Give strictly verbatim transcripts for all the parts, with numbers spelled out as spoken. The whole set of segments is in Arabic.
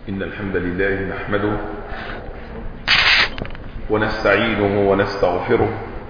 إن الحمد لله نحمده ونستعينه ونستغفره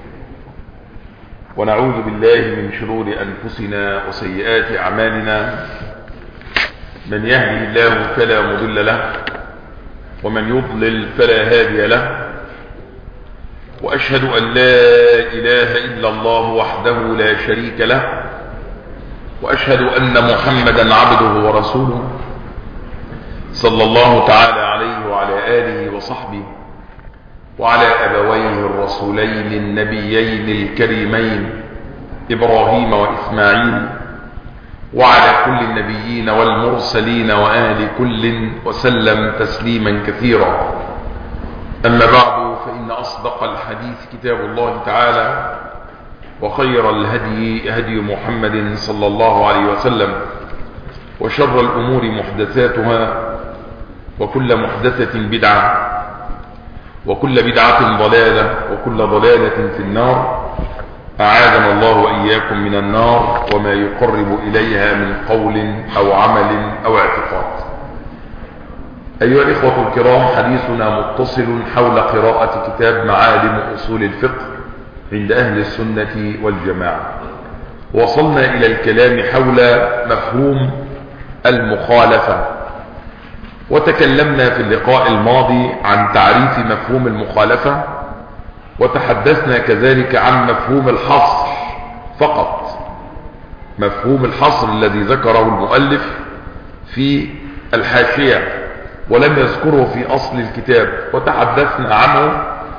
ونعوذ بالله من شرور أنفسنا وسيئات أعمالنا. من يهده الله فلا مضل له ومن يضلل فلا هادي له، وأشهد أن لا إله إلا الله وحده لا شريك له، وأشهد أن محمدا عبده ورسوله صلى الله تعالى عليه وعلى آله وصحبه وعلى أبويه الرسولين النبيين الكريمين إبراهيم وإسماعيل وعلى كل النبيين والمرسلين وآل كل وسلم تسليما كثيرا. أما بعد، فإن أصدق الحديث كتاب الله تعالى، وخير الهدي هدي محمد صلى الله عليه وسلم، وشر الأمور محدثاتها، وكل محدثة بدعة، وكل بدعة ضلالة، وكل ضلالة في النار. أعاذنا الله وإياكم من النار وما يقرب إليها من قول أو عمل أو اعتقاد. أيها الإخوة الكرام، حديثنا متصل حول قراءة كتاب معالم أصول الفقه عند أهل السنة والجماعة. وصلنا إلى الكلام حول مفهوم المخالفة، وتكلمنا في اللقاء الماضي عن تعريف مفهوم المخالفة، وتحدثنا كذلك عن مفهوم الحصر فقط، مفهوم الحصر الذي ذكره المؤلف في الحاشية ولم يذكره في أصل الكتاب، وتحدثنا عنه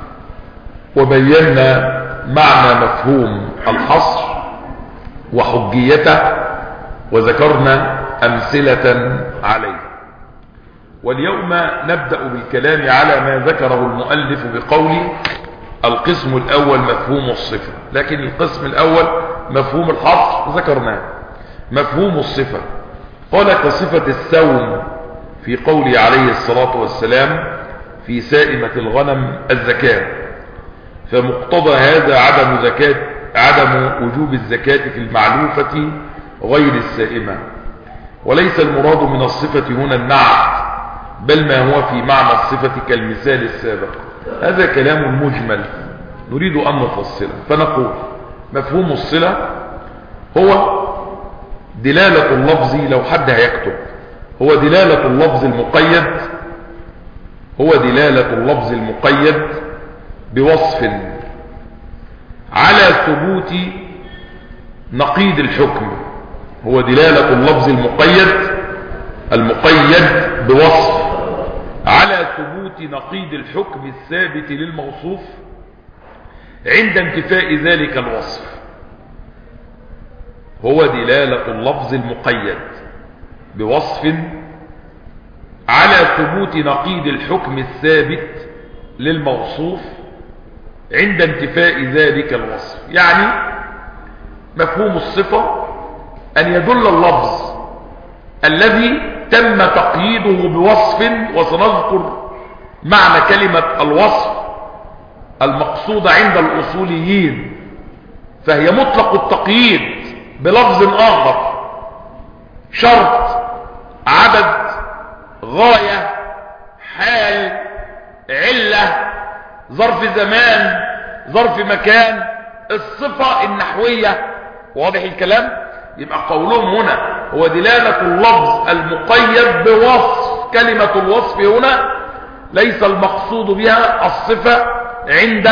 وبينا معنى مفهوم الحصر وحجيته، وذكرنا أمثلة عليه. واليوم نبدأ بالكلام على ما ذكره المؤلف بقوله: القسم الأول مفهوم الصفة. لكن القسم الأول مفهوم الحصر ذكرناه. مفهوم الصفة قال: كصفة السوم في قوله عليه الصلاة والسلام: في سائمة الغنم الزكاة. فمقتضى هذا عدم زكاة عدم وجوب الزكاة في المعلوفة غير السائمة، وليس المراد من الصفة هنا النعت، بل ما هو في معنى الصفة كالمثال السابق. هذا كلام مجمل نريد أن نفصله، فنقول: مفهوم الصلة هو دلالة اللفظ، لو حد هيكتب، هو دلالة اللفظ المقيد هو دلالة اللفظ المقيد بوصف على ثبوت نقيض الحكم. هو دلالة اللفظ المقيد المقيد بوصف على ثبوت نقيض الحكم الثابت للموصوف عند انتفاء ذلك الوصف. هو دلالة اللفظ المقيد بوصف على ثبوت نقيض الحكم الثابت للموصوف عند انتفاء ذلك الوصف. يعني مفهوم الصفة أن يدل اللفظ الذي تم تقييده بوصف، وسنذكر معنى كلمة الوصف المقصودة عند الأصوليين، فهي مطلق التقييد بلفظ آخر: شرط، عدد، غاية، حال، علة، ظرف زمان، ظرف مكان، الصفة النحوية. واضح الكلام؟ يبقى قولهم هنا هو دلالة اللفظ المقيد بوصف. كلمة الوصف هنا ليس المقصود بها الصفة عند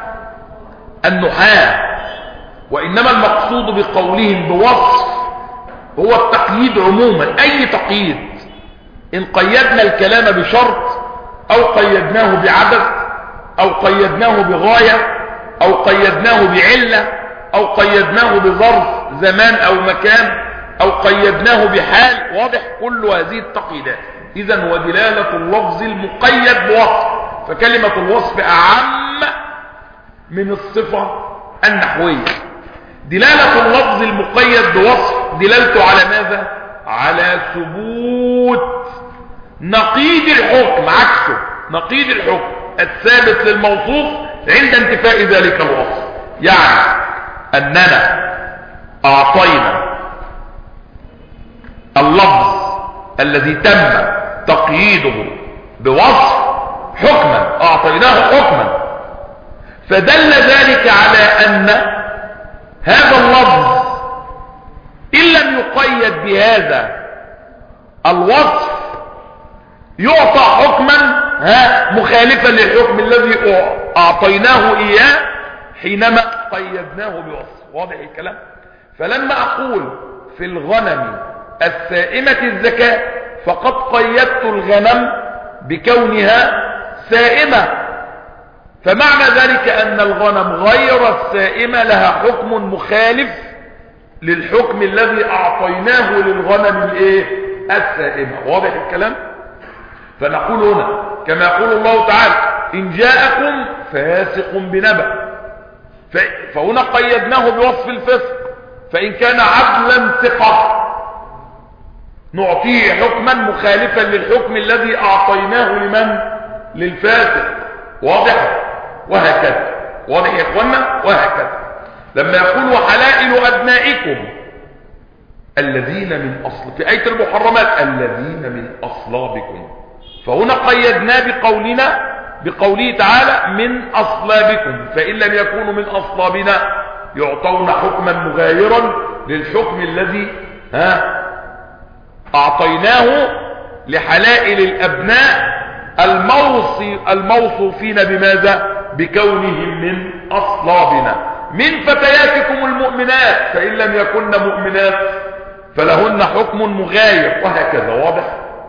النحاة، وإنما المقصود بقولهم بوصف هو التقييد عموما. أي تقييد، إن قيدنا الكلام بشرط، أو قيدناه بعدد، أو قيدناه بغاية، أو قيدناه بعلة، أو قيدناه بظرف زمان أو مكان، أو قيدناه بحال، واضح كل هذه التقييدات. إذن ودلالة اللفظ المقيد بوصف، فكلمة الوصف أعم من الصفة النحوية. دلالة اللفظ المقيد بوصف دلالته على ماذا؟ على ثبوت نقيض الحكم، عكسه نقيض الحكم الثابت للموصوف عند انتفاء ذلك الوصف. يعني أننا أعطينا اللفظ الذي تم تقييده بوصف حكما، اعطيناه حكما، فدل ذلك على ان هذا اللفظ ان لم يقيد بهذا الوصف يعطى حكما ها مخالفا للحكم الذي اعطيناه اياه حينما قيدناه بوصف. واضح الكلام؟ فلما اقول في الغنم السائمة الزكاة فقد قيدت الغنم بكونها سائمة، فمعنى ذلك ان الغنم غير السائمة لها حكم مخالف للحكم الذي اعطيناه للغنم الايه السائمة. واضح الكلام؟ فنقول هنا كما يقول الله تعالى ان جاءكم فاسق بنبأ، فهنا قيدناه بوصف الفسق، فان كان عدلا ثقة نعطيه حكما مخالفا للحكم الذي اعطيناه لمن للفاسق. واضح؟ وهكذا. واضح يا اخوانا؟ وهكذا لما يقول وحلائل ابنائكم الذين من اصل في آية المحرمات الذين من اصلابكم، فهنا قيدنا بقولنا بقوله تعالى من اصلابكم، فان لم يكونوا من اصلابنا يعطون حكما مغايرا للحكم الذي ها اعطيناه لحلائل الابناء الموصي الموصوفين بماذا؟ بكونهم من اصلابنا من فتياتكم المؤمنات، فان لم يكن مؤمنات فلهن حكم مغاير، وهكذا. واضح؟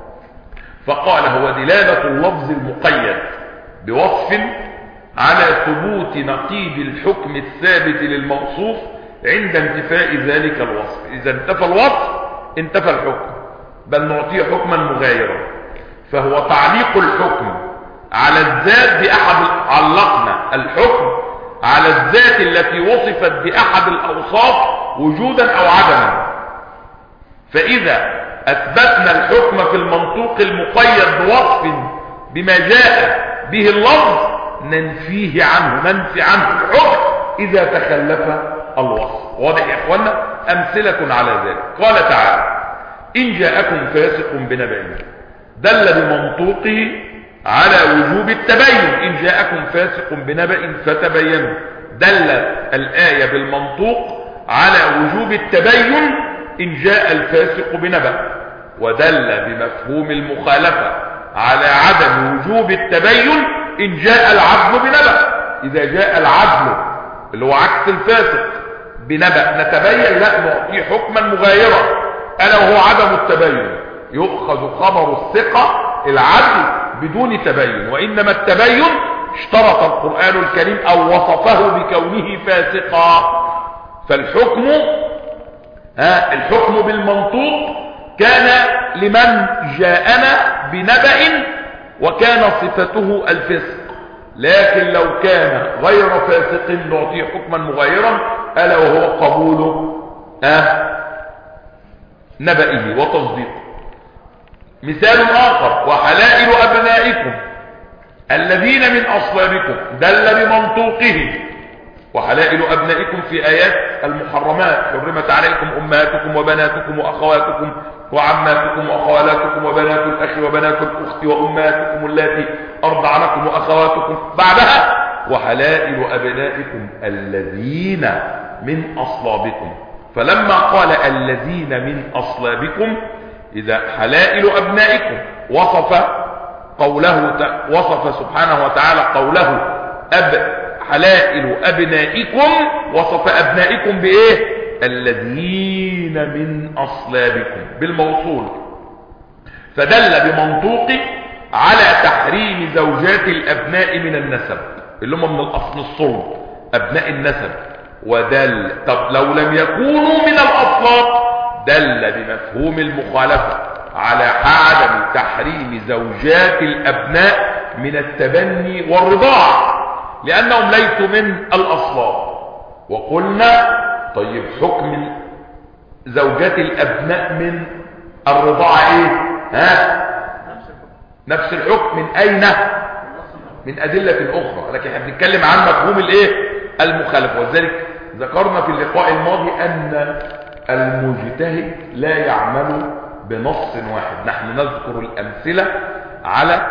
فقال هو دلالة اللفظ المقيد بوصف على ثبوت نقيض الحكم الثابت للموصوف عند انتفاء ذلك الوصف. اذا انتفى الوصف انتفى الحكم، بل نعطيه حكما مغايرا. فهو تعليق الحكم على الذات بأحد، علقنا الحكم على الذات التي وصفت بأحد الأوصاف وجودا أو عدما. فإذا أثبتنا الحكم في المنطوق المقيد بوصف بما جاء به اللفظ ننفيه عنه، ننفي عنه الحكم إذا تخلف الوصف. واضح يا إخوانا؟ أمثلة على ذلك قال تعالى إن جاءكم فاسق بنبأ، دل بمنطوقه على وجوب التبين. إن جاءكم فاسق بنبأ فتبينوا، دل الآية بالمنطوق على وجوب التبين إن جاء الفاسق بنبأ، ودل بمفهوم المخالفة على عدم وجوب التبين إن جاء العدل بنبأ. إذا جاء العدل اللي هو عكس الفاسق بنبأ نتبين، لا نعطيه حكما مغايرا ألا وهو عدم التبين. يؤخذ خبر الثقة العدل بدون تبين، وإنما التبين اشترط القرآن الكريم أو وصفه بكونه فاسقا. فالحكم ها الحكم بالمنطوق كان لمن جاءنا بنبأ وكان صفته الفسق، لكن لو كان غير فاسق نعطيه حكما مغايرا ألا وهو قبول ها نبأه وتصديقه. مثال آخر وحلائل أبنائكم الذين من أصلابكم، دل بمنطوقه وحلائل أبنائكم في آيات المحرمات حرمت عليكم أمهاتكم وبناتكم وأخواتكم وعماتكم وأخوالاتكم وبنات الأخ وبنات الأخت وأمهاتكم اللاتي أرضعنكم وأخواتكم، بعدها وحلائل أبنائكم الذين من أصلابكم. فلما قال الذين من أصلابكم إذا حلائل أبنائكم وصف قوله وصف سبحانه وتعالى قوله أب حلائل أبنائكم، وصف أبنائكم بإيه؟ الذين من أصلابكم بالموصول، فدل بمنطوقه على تحريم زوجات الأبناء من النسب اللي هم من الأصل الصلب أبناء النسب. ودل طب لو لم يكونوا من الأصلاب دل بمفهوم المخالفة على عدم تحريم زوجات الأبناء من التبني والرضاعة لأنهم ليسوا من الأصلاب. وقلنا طيب حكم زوجات الأبناء من الرضاعة ايه؟ ها؟ نفس الحكم. من أين؟ من أدلة أخرى، لكن احنا بنتكلم عن مفهوم الايه؟ المخالفة. وذلك ذكرنا في اللقاء الماضي أن المجتهد لا يعمل بنص واحد. نحن نذكر الأمثلة على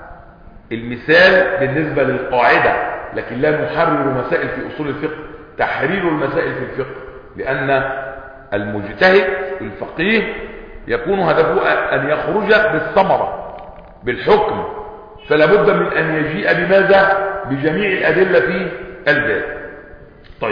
المثال بالنسبة للقاعدة، لكن لا نحرر مسائل في أصول الفقه. تحرير المسائل في الفقه، لأن المجتهد الفقيه يكون هدفه أن يخرج بالثمرة بالحكم، فلا بد من أن يجيء بماذا؟ بجميع الأدلة في الباب. طيب،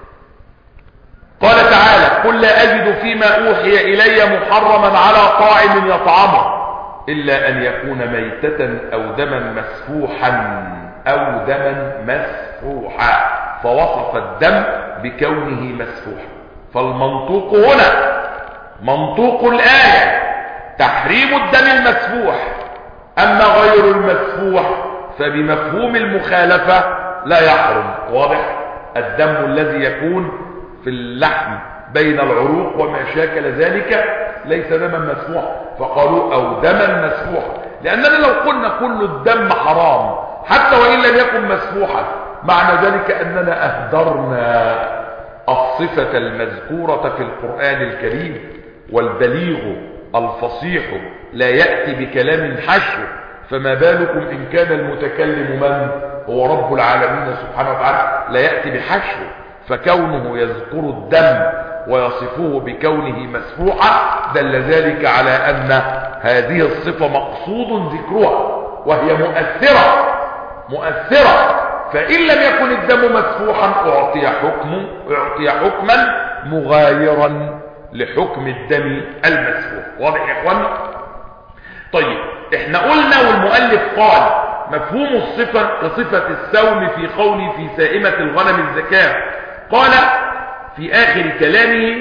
قال تعالى: قل لا أجد فيما أوحي إلي محرما على طاعم يطعمه إلا أن يكون ميتة أو دما مسفوحا أو دما مسفوحا، فوصف الدم بكونه مسفوحا. فالمنطوق هنا منطوق الآية تحريم الدم المسفوح، أما غير المسفوح فبمفهوم المخالفة لا يحرم. واضح؟ الدم الذي يكون في اللحم بين العروق وما شاكل ذلك ليس دما مسفوحا، فقالوا أو دما مسفوحا، لأننا لو قلنا كل الدم حرام حتى وإن لم يكن مسفوحا معنى ذلك أننا أهدرنا الصفة المذكورة في القرآن الكريم. والبليغ الفصيح لا يأتي بكلام حشو، فما بالكم إن كان المتكلم من هو رب العالمين سبحانه وتعالى لا يأتي بحشو. فكونه يذكر الدم ويصفه بكونه مسفوحا دل ذلك على أن هذه الصفة مقصود ذكرها وهي مؤثرة مؤثرة فإن لم يكن الدم مسفوحا أعطي حكم أعطي حكما مغايرا لحكم الدم المسفوح. واضح يا اخوانا؟ طيب، احنا قلنا والمؤلف قال مفهوم الصفة كصفة السوم في قوله في سائمة الغنم الزكاة. قال في آخر كلامه: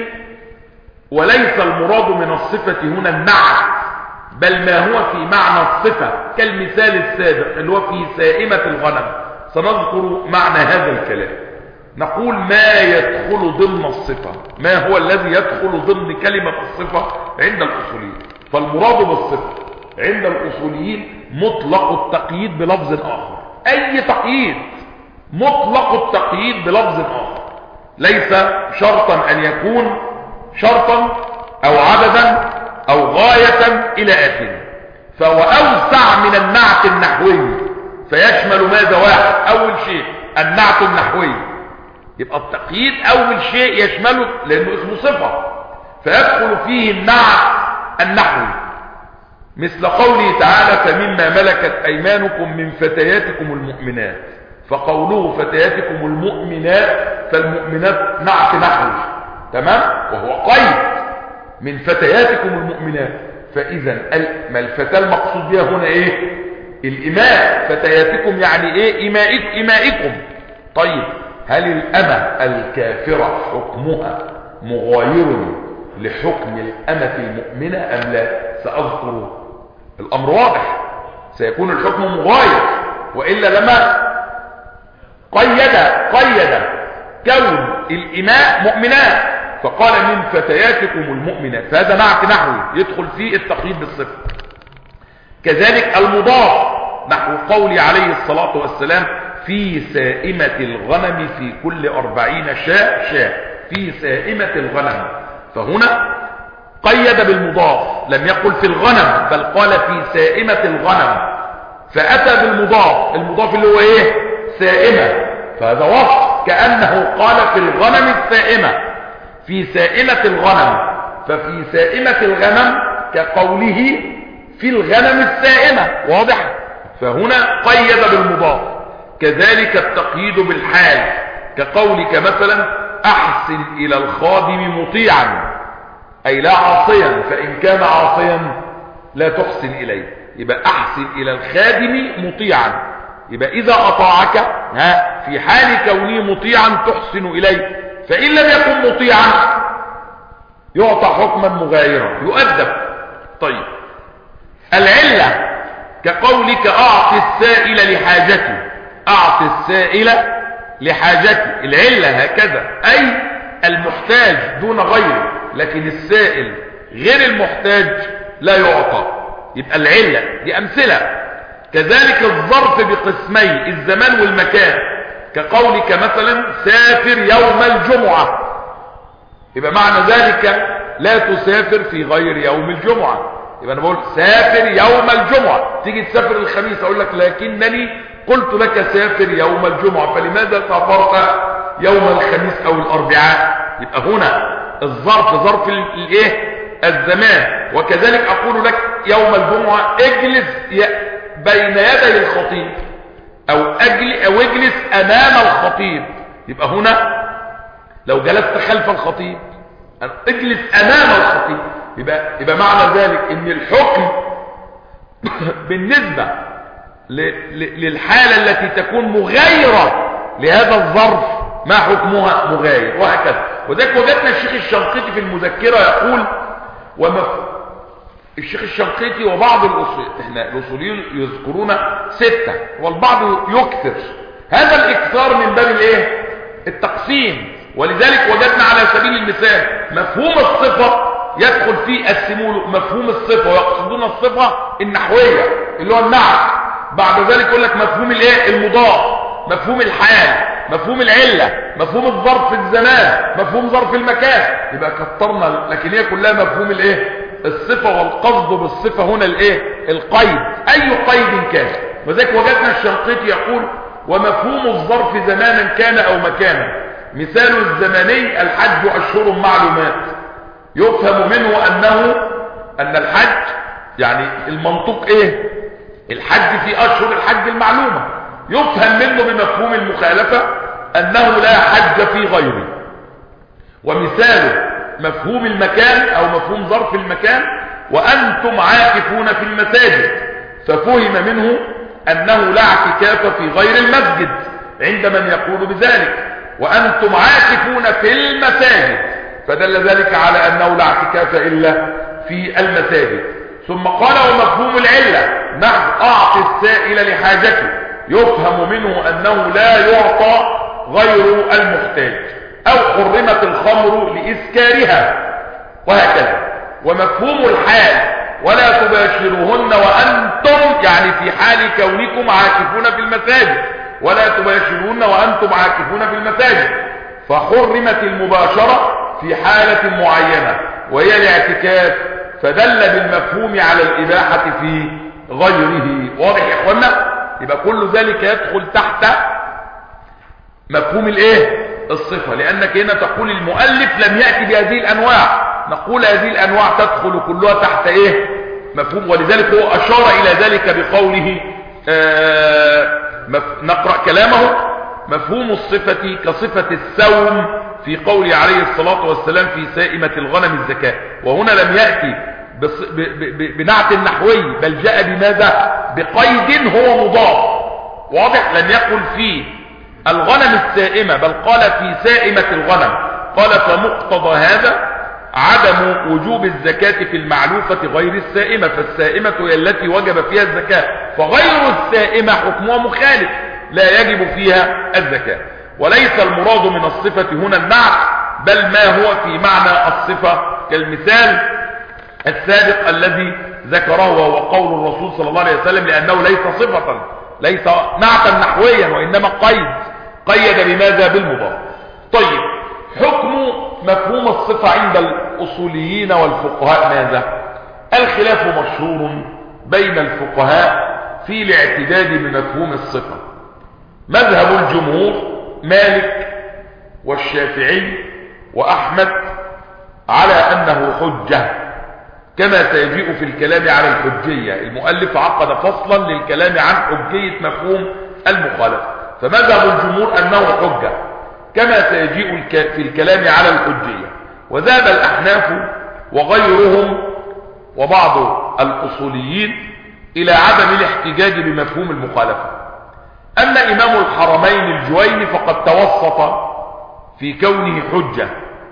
وليس المراد من الصفة هنا النعت، بل ما هو في معنى الصفة كالمثال السابق اللي هو في سائمة الغنم. سنذكر معنى هذا الكلام. نقول ما يدخل ضمن الصفة، ما هو الذي يدخل ضمن كلمة الصفة عند الأصوليين. فالمراد بالصفة عند الأصوليين مطلق التقييد بلفظ آخر. أي تقييد مطلق التقييد بلفظ آخر، ليس شرطا أن يكون شرطا أو عددا أو غاية إلى آخره. فهو أوسع من النعت النحوي، فيشمل ماذا؟ واحد، أول شيء النعت النحوي، يبقى التقييد أول شيء يشمله لأنه اسمه صفة، فيدخل فيه النعت النحوي، مثل قوله تعالى: فمما ملكت أيمانكم من فتياتكم المؤمنات. فقوله فتياتكم المؤمنات، فالمؤمنات نعت نحوي، تمام، وهو قيد من فتياتكم المؤمنات. فإذا ما الفتاة المقصود بها هنا ايه؟ الإماء. فتياتكم يعني ايه؟ إمائك إمائكم. طيب، هل الأمة الكافرة حكمها مغاير لحكم الأمة المؤمنة أم لا؟ سأذكر الأمر واضح، سيكون الحكم مغاير، وإلا لما قيد قيد كون الإماء مؤمنات فقال من فتياتكم المؤمنات، فهذا نعت نحوي يدخل فيه التقييد بالصفة. كذلك المضاف نحو قولي عليه الصلاة والسلام: في سائمة الغنم في كل أربعين شاة شاة، في سائمة الغنم. فهنا قيد بالمضاف، لم يقل في الغنم بل قال في سائمة الغنم، فأتى بالمضاف، المضاف اللي هو ايه؟ سائمة. فهذا وصف كأنه قال في الغنم السائمة، في سائمة الغنم. ففي سائمة الغنم كقوله في الغنم السائمة. واضح؟ فهنا قيد بالمضاف. كذلك التقييد بالحال، كقولك مثلا: أحسن إلى الخادم مطيعا، أي لا عاصيا، فإن كان عاصيا لا تحسن إليه. يبقى أحسن إلى الخادم مطيعا، يبقى إذا أطاعك ها في حال كونه مطيعا تحسن إليه، فإن لم يكن مطيعا يعطى حكما مغايرا يؤدب. طيب، العلة كقولك: أعطي السائل لحاجتي، أعطي السائل لحاجتي، العلة هكذا، أي المحتاج دون غيره، لكن السائل غير المحتاج لا يعطى. يبقى العلة دي أمثلة. كذلك الظرف بقسمي الزمان والمكان، كقولك مثلا: سافر يوم الجمعة، يبقى معنى ذلك لا تسافر في غير يوم الجمعة. يبقى انا بقول سافر يوم الجمعة، تيجي تسافر الخميس اقول لك لكنني قلت لك سافر يوم الجمعة، فلماذا سافرت يوم الخميس او الاربعاء؟ يبقى هنا الظرف ظرف الايه الزمان. وكذلك اقول لك يوم الجمعة اجلس بين يدي الخطيب او اجلس او اجلس امام الخطيب. يبقى هنا لو جلست خلف الخطيب اجلس امام الخطيب. يبقى, يبقى معنى ذلك ان الحكم بالنسبة للحالة التي تكون مغايرة لهذا الظرف ما حكمها مغاير، وهكذا. وذلك وجدنا الشيخ الشنقيطي في المذكرة يقول ومف... الشيخ الشنقيطي وبعض الأصول، احنا الأصوليين يذكرون ستة والبعض يكثر، هذا الإكثار من باب الايه التقسيم. ولذلك وجدنا على سبيل المثال مفهوم الصفة يدخل فيه السمول مفهوم الصفة، ويقصدون الصفة النحوية اللي هو النعت. بعد ذلك يقول لك مفهوم الايه المضاف، مفهوم الحال، مفهوم العلة، مفهوم الظرف الزمان، مفهوم ظرف المكان. يبقى كترنا، لكن هي كلها مفهوم الايه الصفة، والقصد بالصفة هنا الايه القيد، اي قيد كان. وذلك وجدنا الشنقيطي يقول ومفهوم الظرف زمانا كان او مكانا، مثال الزماني الحج اشهر معلومات، يفهم منه انه ان الحج يعني المنطوق ايه الحج في اشهر الحج المعلومة، يفهم منه بمفهوم المخالفة انه لا حج في غيره. ومثاله مفهوم المكان او مفهوم ظرف المكان وانتم عاكفون في المساجد، ففهم منه انه لا اعتكاف في غير المسجد عند من يقول بذلك، وانتم عاكفون في المساجد، فدل ذلك على انه لا اعتكاف الا في المساجد. ثم قال ومفهوم العلة نحو اعطي السائل لحاجته، يفهم منه انه لا يعطى غير المحتاج، او حرمت الخمر لاسكارها، وهكذا. ومفهوم الحال ولا تباشروهن وانتم يعني في حال كونكم عاكفون في المساجد، ولا تباشروهن وانتم عاكفون في المساجد، فحرمت المباشرة في حالة معينة وهي الاعتكاف، فدل بالمفهوم على الإباحة في غيره. واضح يا اخوانا؟ يبقى كل ذلك يدخل تحت مفهوم الايه الصفة، لانك هنا تقول المؤلف لم يأتي بهذه الانواع، نقول هذه الانواع تدخل كلها تحت ايه مفهوم. ولذلك هو اشار الى ذلك بقوله آه نقرأ كلامه مفهوم الصفة كصفة السوم في قوله عليه الصلاة والسلام في سائمة الغنم الزكاة. وهنا لم يأتي بنعت النحوي، بل جاء بماذا بقيد هو مضاف. واضح؟ لم يقل في الغنم السائمة بل قال في سائمة الغنم. قال فمقتضى هذا عدم وجوب الزكاة في المعلوفة غير السائمة، فالسائمة هي التي وجب فيها الزكاة، فغير السائمة حكمها مخالف لا يجب فيها الزكاة. وليس المراد من الصفة هنا النعت، بل ما هو في معنى الصفة، كالمثال السابق الذي ذكره وهو قول الرسول صلى الله عليه وسلم، لأنه ليس صفة، ليس نعتا نحويا، وإنما قيد، قيد بماذا بالمضاف. طيب حكم مفهوم الصفة عند الأصوليين والفقهاء ماذا؟ الخلاف مشهور بين الفقهاء في الاعتداد بمفهوم الصفة. مذهب الجمهور مالك والشافعي وأحمد على أنه حجة، كما سيجيء في الكلام على الحجية. المؤلف عقد فصلا للكلام عن حجية مفهوم المخالفة، فمذهب الجمهور أنه حجة كما سيجيء في الكلام على الحجية. وذهب الأحناف وغيرهم وبعض الأصوليين إلى عدم الاحتجاج بمفهوم المخالفة. أما إمام الحرمين الجويني فقد توسط في كونه حجة،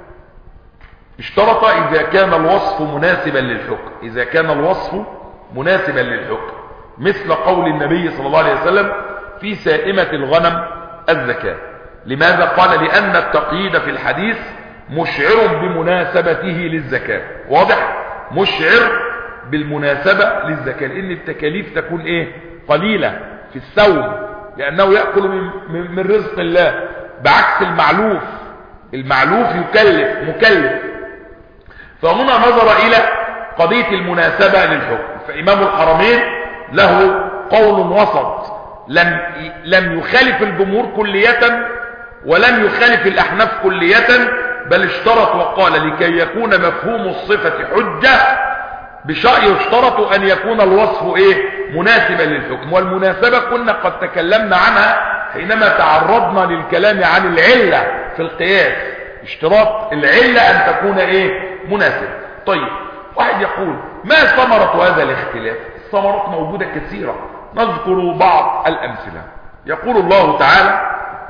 اشترط إذا كان الوصف مناسبا للحكم، إذا كان الوصف مناسبا للحكم، مثل قول النبي صلى الله عليه وسلم في سائمة الغنم الزكاة. لماذا؟ قال لأن التقييد في الحديث مشعر بمناسبته للزكاة. واضح؟ مشعر بالمناسبة للزكاة، لأن التكاليف تكون إيه؟ قليلة في السوم، لأنه يأكل من, من رزق الله، بعكس المعلوف. المعلوف يكلف مكلف. فهنا نظر إلى قضية المناسبة للحكم. فإمام الحرمين له قول وسط، لم لم يخالف الجمهور كلية ولم يخالف الأحناف كلية، بل اشترط وقال لكي يكون مفهوم الصفة حجة بشرط يشترط أن يكون الوصف إيه مناسبا للحكم. والمناسبة كنا قد تكلمنا عنها حينما تعرضنا للكلام عن العلة في القياس، اشتراط العلة أن تكون إيه مناسبة. طيب واحد يقول ما ثمرة هذا الاختلاف؟ الثمرات موجودة كثيرة، نذكر بعض الأمثلة. يقول الله تعالى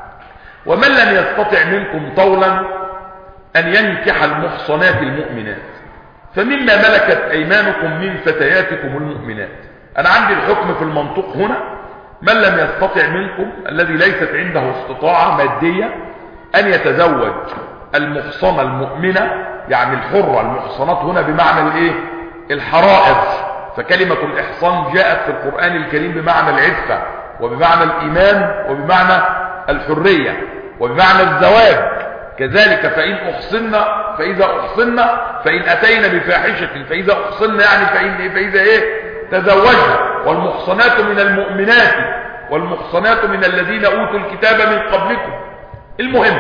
ومن لم يستطع منكم طولا أن ينكح المحصنات المؤمنات فمما ملكت أيمانكم من فتياتكم المؤمنات. أنا عندي الحكم في المنطق هنا من لم يستطع منكم الذي ليست عنده استطاعة مادية أن يتزوج المحصنة المؤمنة، يعني الحرة. المحصنات هنا بمعنى الايه الحرائر، فكلمة الإحصان جاءت في القرآن الكريم بمعنى العفة وبمعنى الإيمان وبمعنى الحرية وبمعنى الزواج كذلك. فإن أحصنا فإذا أحصنا فإن أتينا بفاحشة فإذا أحصنا يعني فإن فإذا إيه تزوجنا. والمحصنات من المؤمنات والمحصنات من الذين أوتوا الكتاب من قبلكم. المهم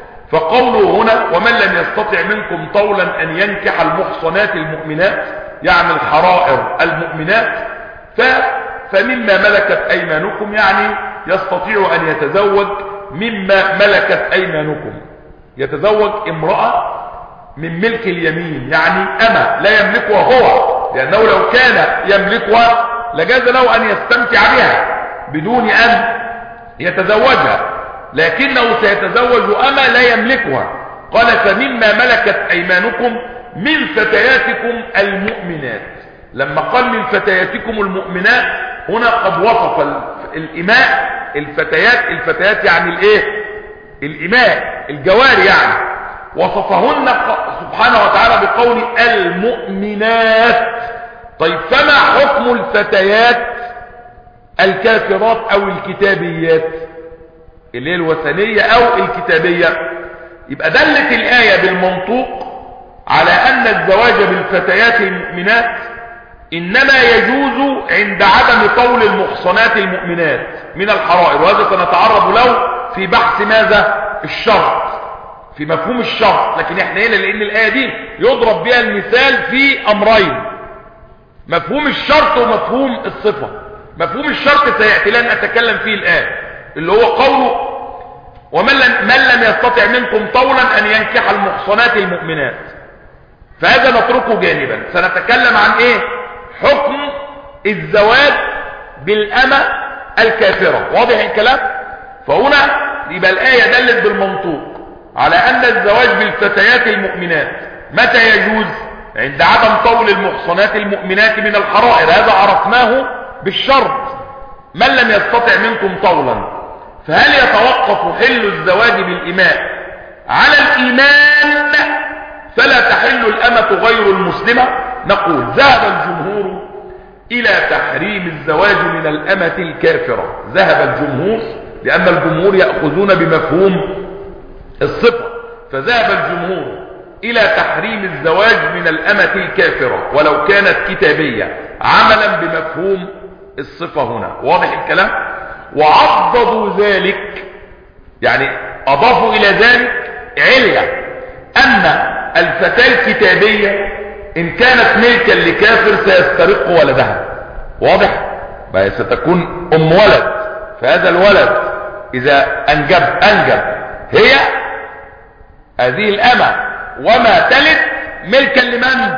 فقوله هنا ومن لم يستطع منكم طولا أن ينكح المحصنات المؤمنات يعني الحرائر المؤمنات ف فمما ملكت أيمانكم يعني يستطيع أن يتزوج مما ملكت أيمانكم، يتزوج امرأة من ملك اليمين يعني أما لا يملكها هو، لأنه لو كان يملكها لجاز له أن يستمتع بها بدون أن يتزوجها، لكنه سيتزوج أما لا يملكها. قال فمما ملكت أيمانكم من فتياتكم المؤمنات. لما قال من فتياتكم المؤمنات هنا قد وصف الإماء الفتيات، الفتيات يعني الايه الإماء الجواري يعني، وصفهن سبحانه وتعالى بقول المؤمنات. طيب فما حكم الفتيات الكافرات أو الكتابيات اللي هي الوثنية أو الكتابية؟ يبقى دلت الآية بالمنطوق على أن الزواج بالفتيات المؤمنات إنما يجوز عند عدم طول المحصنات المؤمنات من الحرائر، وهذا سنتعرض له في بحث ماذا الشرط، في مفهوم الشرط. لكن احنا هنا لأن الآية دي يضرب بها المثال في أمرين، مفهوم الشرط ومفهوم الصفة. مفهوم الشرط سيأتي لن أتكلم فيه الآن، اللي هو قوله ومن لم, من لم يستطع منكم طولا أن ينكح المحصنات المؤمنات، فهذا نتركه جانبا. سنتكلم عن ايه حكم الزواج بالأمة الكافرة. واضح الكلام؟ فهنا يبقى الآية دلت بالمنطوق على أن الزواج بالفتيات المؤمنات متى يجوز؟ عند عدم طول المحصنات المؤمنات من الحرائر، هذا عرفناه بالشرط من لم يستطع منكم طولا. فهل يتوقف حل الزواج بالإماء على الإيمان فلا تحل الأمة غير المسلمة؟ نقول ذهب الجمهور إلى تحريم الزواج من الأمة الكافرة. ذهب الجمهور لأن الجمهور يأخذون بمفهوم الصفة، فذهب الجمهور إلى تحريم الزواج من الأمة الكافرة ولو كانت كتابية عملا بمفهوم الصفة هنا. واضح الكلام؟ وعضدوا ذلك يعني أضافوا إلى ذلك علة أن الفتاة الكتابية إن كانت ملكا لكافر سيسترق ولدها. واضح؟ ما ستكون أم ولد، فهذا الولد إذا أنجب أنجب هي هذه الأمة وما تلد ملكا لمن؟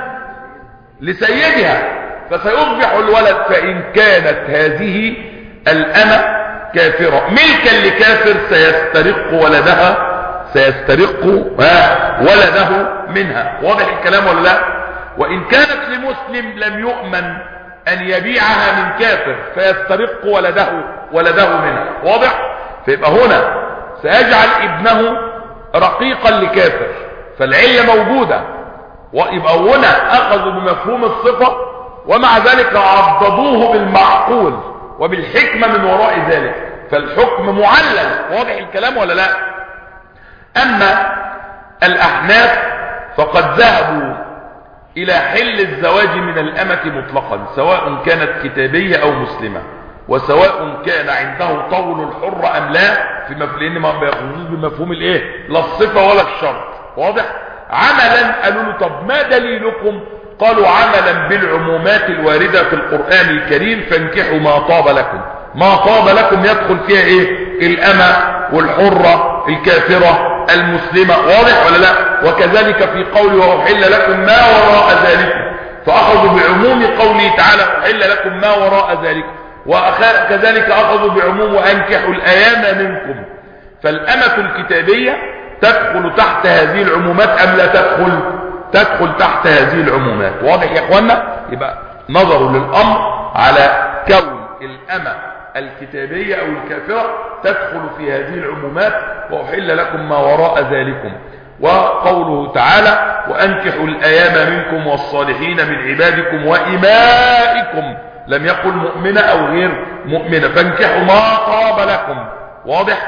لسيدها، فسيصبح الولد. فإن كانت هذه الأمة كافرة ملكا لكافر سيسترق ولدها سيسترق ولده منها. واضح الكلام ولا لا؟ وإن كانت لمسلم لم يؤمن أن يبيعها من كافر فيسترق ولده ولده منها. واضح؟ فيبقى هنا سيجعل ابنه رقيقا لكافر، فالعلة موجودة. ويبقى هنا أخذوا بمفهوم الصفة ومع ذلك عضدوه بالمعقول وبالحكمة من وراء ذلك، فالحكم معلل. واضح الكلام ولا لا؟ أما الأحناف فقد ذهبوا إلى حل الزواج من الأمة مطلقا سواء كانت كتابية أو مسلمة، وسواء كان عنده طول الحر أم لا، في مفهوم ما بياخذوش بمفهوم الايه، لا الصفة ولا الشرط. واضح؟ عملا قالوا له طب ما دليلكم؟ قالوا عملا بالعمومات الواردة في القرآن الكريم، فانكحوا ما طاب لكم. ما طاب لكم يدخل فيها ايه؟ الأمة والحرة الكافرة المسلمة. واضح ولا لا؟ وكذلك في قوله وأحل لكم ما وراء ذلك، فأخذوا بعموم قوله تعالى أحل لكم ما وراء ذلك، وكذلك أخذوا بعموم وأنكحوا الأيام منكم. فالأمة الكتابية تدخل تحت هذه العمومات أم لا تدخل؟ تدخل تحت هذه العمومات. واضح يا اخوانا؟ يبقى نظروا للأمر على كون الأمة الكتابية أو الكافرة تدخل في هذه العمومات، وأحل لكم ما وراء ذلكم. وقوله تعالى وأنكحوا الأيام منكم والصالحين من عبادكم وإمائكم، لم يقل مؤمنة أو غير مؤمنة، فانكحوا ما طاب لكم. واضح؟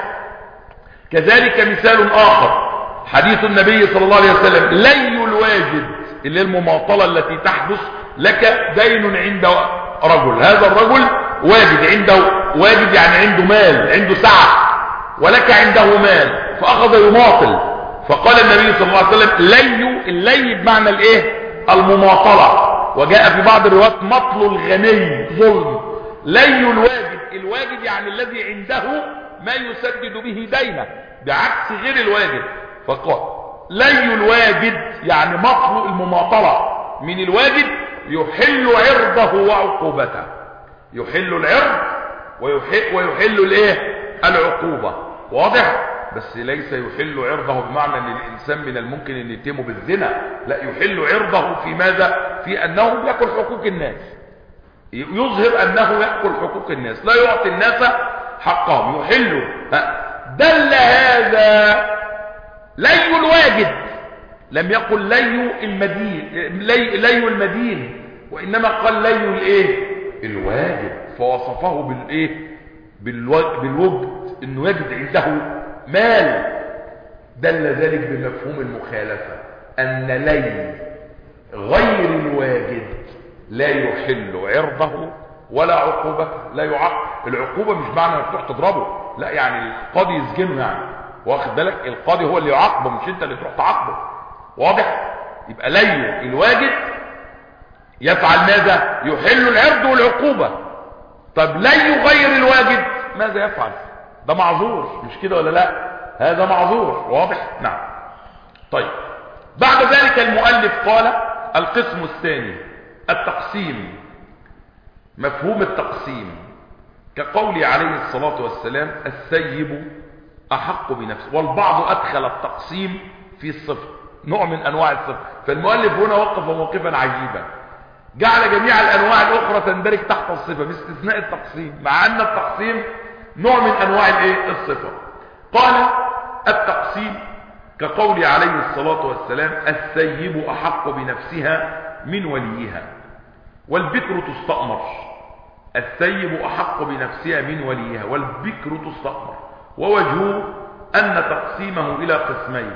كذلك مثال آخر حديث النبي صلى الله عليه وسلم لي الواجد، اللي المماطلة التي تحدث لك دين عند رجل، هذا الرجل واجد، عنده واجد يعني عنده مال، عنده سعة، ولك عنده مال، فأخذ يماطل، فقال النبي صلى الله عليه وسلم لي، اللي بمعنى الايه؟ المماطلة. وجاء في بعض الروايات مطل الغني ظلم. لي الواجد، الواجد يعني الذي عنده ما يسدد به دينه، بعكس غير الواجد. فقال لي الواجد يعني مطل المماطلة من الواجد، يحل عرضه وعقوبته، يحل العرض ويحل, ويحل الايه؟ العقوبة. واضح؟ بس ليس يحل عرضه بمعنى ان الانسان من الممكن ان يتم بالزنا، لا، يحل عرضه في ماذا؟ في انه يأكل حقوق الناس، يظهر انه يأكل حقوق الناس، لا يعطي الناس حقهم، يحل. دل هذا لي الواجد، لم يقل لي المدين، لي, لي المدين، وانما قال لي الايه؟ الواجد، فوصفه بالايه؟ بالوجد، انه يجد عنده مال. دل ذلك بمفهوم المخالفة، ان لي غير الواجد لا يحل عرضه ولا عقوبته، لا يعاقب. العقوبة مش معنى انك تروح تضربه، لا، يعني القاضي يسجنه، يعني واخد بالك؟ القاضي هو اللي يعاقبه، مش انت اللي تروح تعاقبه. واضح؟ يبقى لي الواجد يفعل ماذا؟ يحل العرض والعقوبة. طب لي غير الواجد ماذا يفعل؟ ده معذور، مش كده ولا لا؟ هذا معذور. واضح؟ نعم. طيب، بعد ذلك المؤلف قال القسم الثاني التقسيم. مفهوم التقسيم كقوله عليه الصلاة والسلام السيب أحق بنفسه، والبعض أدخل التقسيم في الصفر، نوع من أنواع الصفر. فالمؤلف هنا وقف موقفا عجيبا، جعل جميع الأنواع الأخرى تندرج تحت الصفة باستثناء التقسيم، مع أن التقسيم نوع من أنواع الإيه؟ الصفة. قال التقسيم كقول عليه الصلاة والسلام السيب أحق بنفسها من وليها، والبكر تستأمر. السيب أحق بنفسها من وليها، والبكر تستأمر. ووجهه أن تقسيمه إلى قسمين،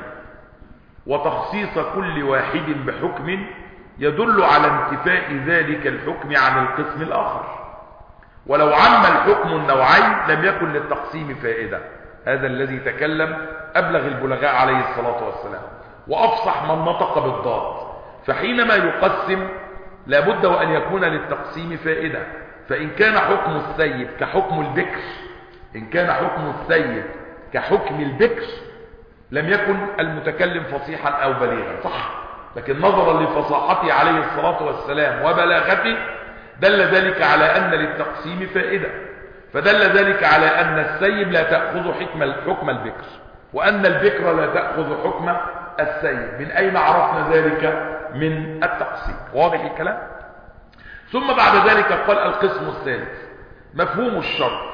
وتخصيص كل واحد بحكم يدل على انتفاء ذلك الحكم عن القسم الآخر. ولو عم الحكم النوعين لم يكن للتقسيم فائدة. هذا الذي تكلم أبلغ البلغاء عليه الصلاة والسلام، وأفصح من نطق بالضاد. فحينما يقسم لابد وأن يكون للتقسيم فائدة. فإن كان حكم السيب كحكم البكر، إن كان حكم السيب كحكم البكر لم يكن المتكلم فصيحا أو بليغا، صح؟ لكن نظرا لفصاحته عليه الصلاة والسلام وبلاغته دل ذلك على أن للتقسيم فائدة. فدل ذلك على أن السيب لا تأخذ حكم حكم البكر، وأن البكر لا تأخذ حكم السيب. من أين عرفنا ذلك؟ من التقسيم. واضح الكلام؟ ثم بعد ذلك قال القسم الثالث مفهوم الشرط،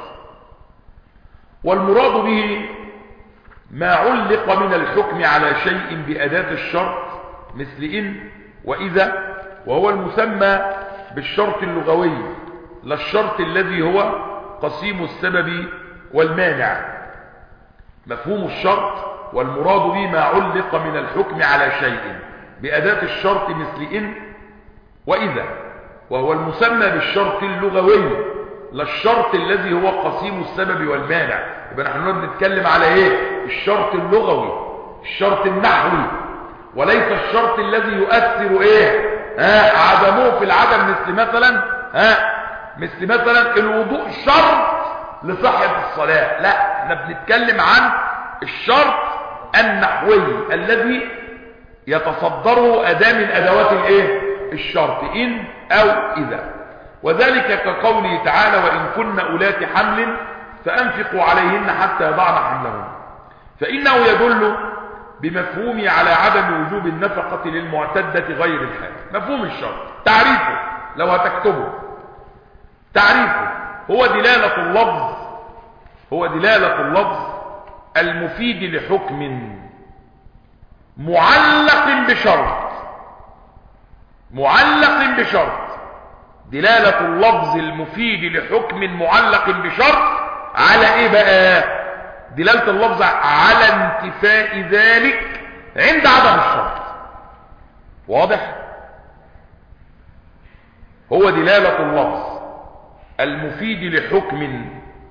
والمراد به ما علق من الحكم على شيء بأداة الشرط مثل إن وإذا، وهو المسمى بالشرط اللغوي، لا الشرط الذي هو قسيم السبب والمانع. مفهوم الشرط والمراد به ما علق من الحكم على شيء بأداة الشرط مثل إن وإذا، وهو المسمى بالشرط اللغوي لا الشرط الذي هو قسيم السبب والمانع. يبقى نحن نتكلم على ايه؟ الشرط اللغوي، الشرط النحوي، وليس الشرط الذي يؤثر ايه ها عدمه في العدم، مثل مثلا ها مثل مثلا الوضوء شرط لصحة الصلاة. لا، احنا بنتكلم عن الشرط النحوي الذي يتصدره أداة من أدوات الايه الشرط، إن أو إذا. وذلك كقوله تعالى: وإن كن أولات حمل فأنفقوا عليهن حتى يضعن حملهن، فإنه يدل بمفهومه على عدم وجوب النفقة للمعتدة غير الحامل. مفهوم الشرط تعريفه لو هتكتبه، تعريفه هو دلالة اللفظ هو دلالة اللفظ المفيد لحكم معلق بشرط معلق بشرط دلالة اللفظ المفيد لحكم معلق بشرط على ايه بقى؟ دلالة اللفظ على انتفاء ذلك عند عدم الشرط. واضح؟ هو دلالة اللفظ المفيد لحكم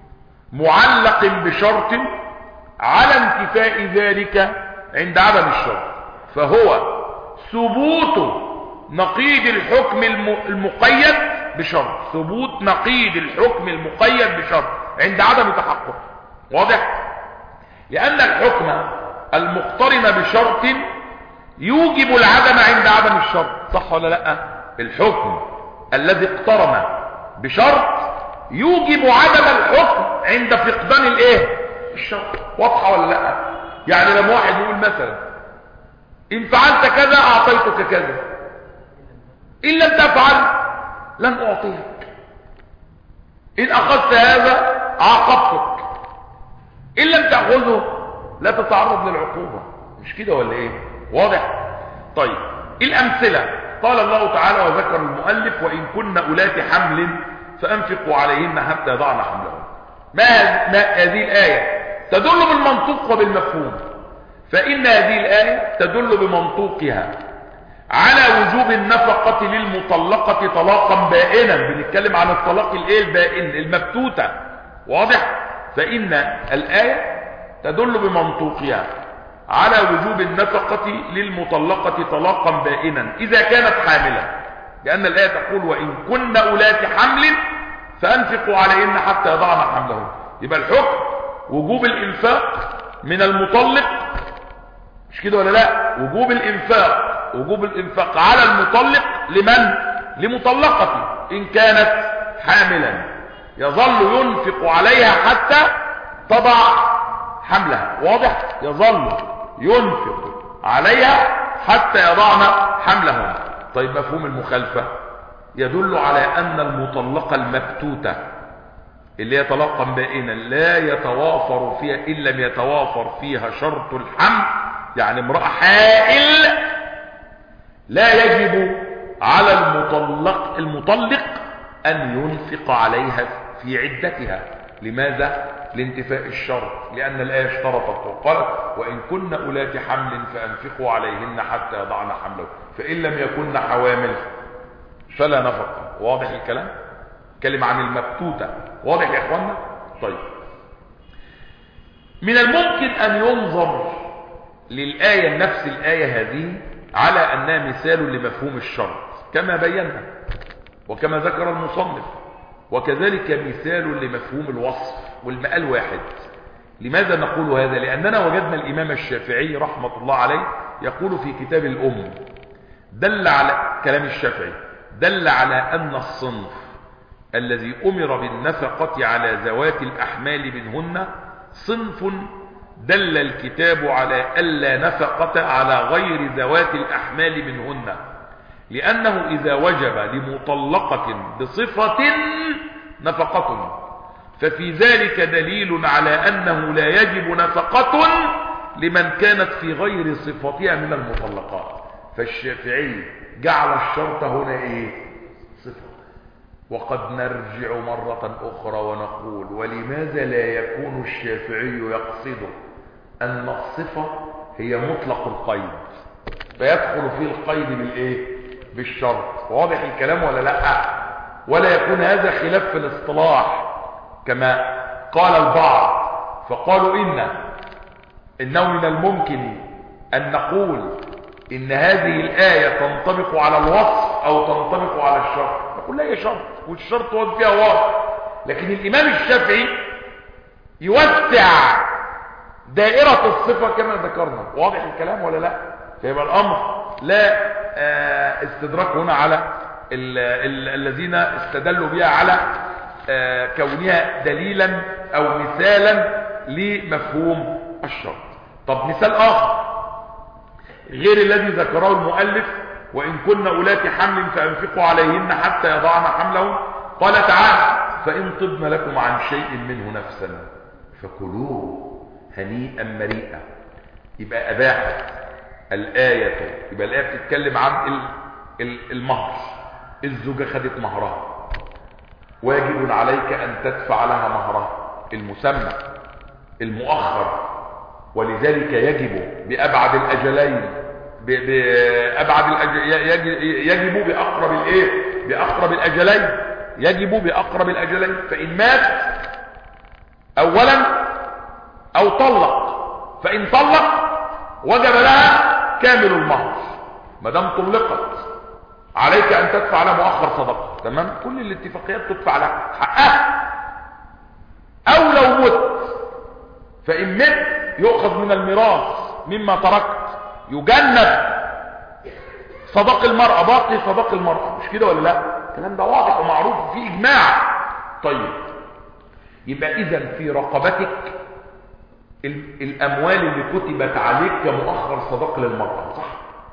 معلق بشرط على انتفاء ذلك عند عدم الشرط، فهو ثبوت نقيض الحكم المقيد بشرط ثبوت نقيض الحكم المقيد بشرط عند عدم تحقق. واضح؟ لأن الحكم المقترن بشرط يوجب العدم عند عدم الشرط. صح ولا لا؟ الحكم الذي اقترن بشرط يوجب عدم الحكم عند فقدان الايه الشرط. واضحه ولا لا؟ يعني لما واحد يقول مثلا: ان فعلت كذا اعطيتك كذا، ان لم تفعل لن اعطيك، ان اخذت هذا عاقبتك، ان لم تاخذه لا تتعرض للعقوبه. مش كده ولا ايه؟ واضح؟ طيب، الامثله قال الله تعالى وذكر المؤلف: وان كن اولات حمل فانفقوا عليهن حتى يضعن حملهن. ما هذه الايه تدل بالمنطوق وبالمفهوم، فان هذه الايه تدل بمنطوقها على وجوب النفقه للمطلقه طلاقا بائنا. بنتكلم عن الطلاق الايه البائن المبتوته. واضح؟ فان الايه تدل بمنطوقها على وجوب النفقه للمطلقه طلاقا بائنا اذا كانت حاملا، لأن الآية تقول: وإن كن أولات حمل فأنفقوا عليهن حتى يضعن حملهن. يبقى الحكم وجوب الإنفاق من المطلق، مش كده ولا لا؟ وجوب الإنفاق وجوب الإنفاق على المطلق لمن؟ لمطلقته إن كانت حاملا، يظل ينفق عليها حتى تضع حملها. واضح؟ يظل ينفق عليها حتى يضعن حملهن. طيب، مفهوم المخالفة يدل على أن المطلقة المبتوتة اللي هي طلاقا بائنا لا يتوافر فيها إن لم يتوافر فيها شرط الحمل، يعني امرأة حائل لا يجب على المطلق المطلق أن ينفق عليها في عدتها. لماذا؟ لانتفاء الشرط، لأن الآية اشترطت وقالت: وإن كن أولات حمل فأنفقوا عليهن حتى يضعن حملهن، فإن لم يكن حوامل فلا نفقة. واضح الكلام؟ كلمة عن المبتوتة. واضح يا إخوانا؟ طيب، من الممكن أن ينظر للآية نفس الآية هذه على أنها مثال لمفهوم الشرط كما بينا وكما ذكر المصنف، وكذلك مثال لمفهوم الوصف، والمقال واحد. لماذا نقول هذا؟ لأننا وجدنا الإمام الشافعي رحمة الله عليه يقول في كتاب الأم، دل على كلام الشافعي دل على أن الصنف الذي أمر بالنفقة على ذوات الأحمال منهن صنف دل الكتاب على ألا نفقة على غير ذوات الأحمال منهن، لأنه إذا وجب لمطلقة بصفة نفقة ففي ذلك دليل على أنه لا يجب نفقة لمن كانت في غير صفتها من المطلقات. فالشافعي جعل الشرط هنا ايه؟ صفة. وقد نرجع مرة أخرى ونقول: ولماذا لا يكون الشافعي يقصد أن الصفة هي مطلق القيد فيدخل فيه القيد بالايه؟ بالشرط؟ واضح الكلام ولا لا؟ ولا يكون هذا خلاف في الاصطلاح كما قال البعض، فقالوا إن إنه من الممكن أن نقول إن هذه الآية تنطبق على الوصف أو تنطبق على الشرط. نقول لا، هي شرط والشرط وضع فيها واضح، لكن الإمام الشافعي يوسع دائرة الصفة كما ذكرنا. واضح الكلام ولا لا؟ فيبقى الأمر لا استدراك هنا على ال ال الذين استدلوا بها على كونها دليلا أو مثالا لمفهوم الشرط. طب مثال آخر غير الذي ذكره المؤلف: وإن كن أولات حمل فأنفقوا عليهن حتى يضعن حملهن. قال تعالى: فإن طبن لكم عن شيء منه نفسا فكلوه هنيئا مريئا. يبقى أباحت الآية، يبقى الآية بتتكلم عن المهر. الزوجة خدت مهرها، واجب عليك أن تدفع لها مهرها المسمى المؤخر، ولذلك يجب بأبعد الأجلين بأبعد الأجل يجب بأقرب الإيه بأقرب الأجلين يجب بأقرب الأجلين. فإن مات أولا أو طلق، فإن طلق وجب لها كامل المهر. ما دام طلقت عليك أن تدفع لها مؤخر صدقة، تمام؟ كل الاتفاقيات تدفع لها حقها. أو لو مت، فإن مت يؤخذ من الميراث مما تركت، يجنب صداق المرأة، باقي صداق المرأة. مش كده ولا لا؟ الكلام ده واضح ومعروف في إجماع. طيب، يبقى إذن في رقبتك الأموال اللي كتبت عليك كمؤخر صداق للمرأة، صح؟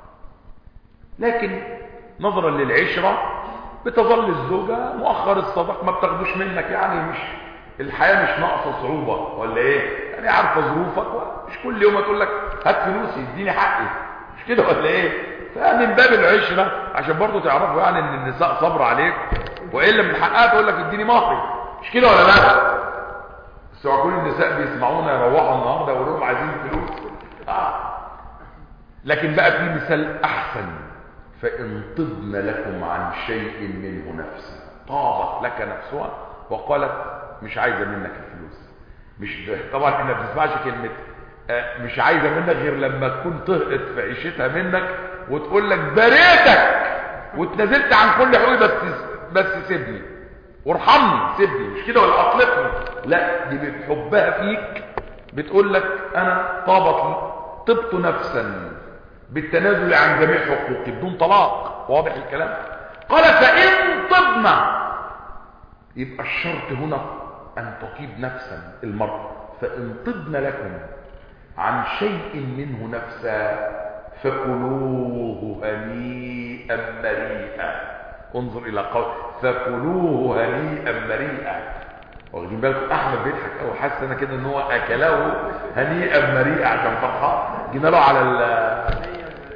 لكن نظرا للعشرة بتظل الزوجة مؤخر الصداق ما بتاخدوش منك، يعني مش الحياة مش ناقصة صعوبة ولا ايه؟ يعني عارفة ظروفك، مش كل يوم تقول لك هات فلوسي اديني حقي، مش كده ولا ايه؟ فمن باب العشرة عشان برضو تعرفوا يعني ان النساء صبر عليك، والا من حقها تقول لك اديني مهري، مش كده ولا لا؟ بس كل النساء بيسمعونا يروحوا النهارده ويقولوا لهم عايزين فلوس. آه. لكن بقى في مثال احسن: فإن طبن لكم عن شيء منه نفسا، طابت لك نفسها وقالت مش عايزة منك الفلوس. مش طبعا احنا ما بنسمعش كلمة آه مش عايزة منك غير لما تكون طهقت في عيشتها منك وتقول لك بريتك واتنازلت عن كل حقوقي، بس بس سيبني وارحمني، سيبني، مش كده ولا اطلقني. لا، دي بحبها فيك بتقول لك انا طابت لي طبت نفسا بالتنازل عن جميع حقوقي بدون طلاق. واضح الكلام؟ قال: فإن طبنا، يبقى الشرط هنا أن تطيب نفسا المرأة. فإن طبن لكم عن شيء منه نفسا فكلوه هنيئا مريئا. انظر إلى قول فكلوه هنيئا مريئا. واخدين بالكم؟ أحمد بيضحك أو حاسس أنا كده إن هو أكله هنيئا مريئا عشان فرحان. جينا له على ال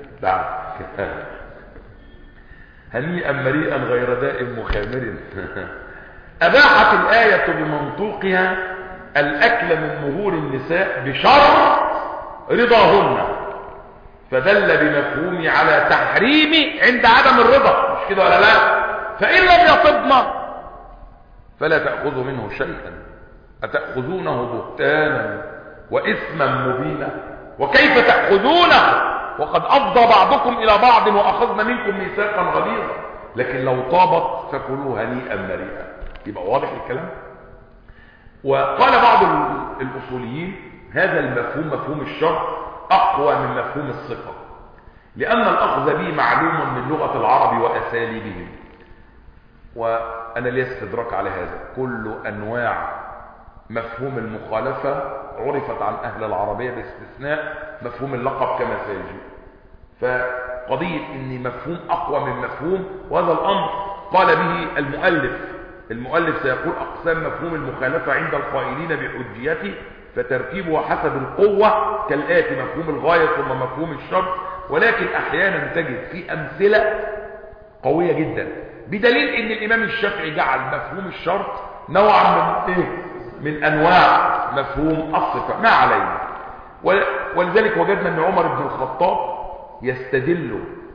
هنيئا مريئا غير دائم مخامر. أباحت الآية بمنطوقها الأكل من مهور النساء بشرط رضاهن، فدل بمفهومه على تحريم عند عدم الرضا، مش كده ولا لا؟ فإن لم يطبن فلا تأخذوا منه شيئا أتأخذونه بهتانا وإثما مبينا، وكيف تأخذونه وقد أفضى بعضكم إلى بعض وأخذنا منكم ميثاقا غليظا، لكن لو طابت فكلوه هنيئا مريئا. يبقى واضح الكلام؟ وقال بعض الأصوليين: هذا المفهوم مفهوم الشرط أقوى من مفهوم الصفة، لأن الأخذ به معلوم من لغة العرب وأساليبهم. وأنا لي استدراك على هذا: كل أنواع مفهوم المخالفة عرفت عن أهل العربية باستثناء مفهوم اللقب كما سيجي. فقضية أن مفهوم أقوى من مفهوم، وهذا الأمر قال به المؤلف المؤلف سيقول: أقسام مفهوم المخالفة عند القائلين بحجيته فترتيبه حسب القوة كالآتي: مفهوم الغاية ثم مفهوم الشرط، ولكن أحيانا تجد في أمثلة قوية جدا، بدليل أن الإمام الشافعي جعل مفهوم الشرط نوعا من إيه؟ من أنواع مفهوم الصفة. ما علينا. ولذلك وجدنا أن عمر بن الخطاب يستدل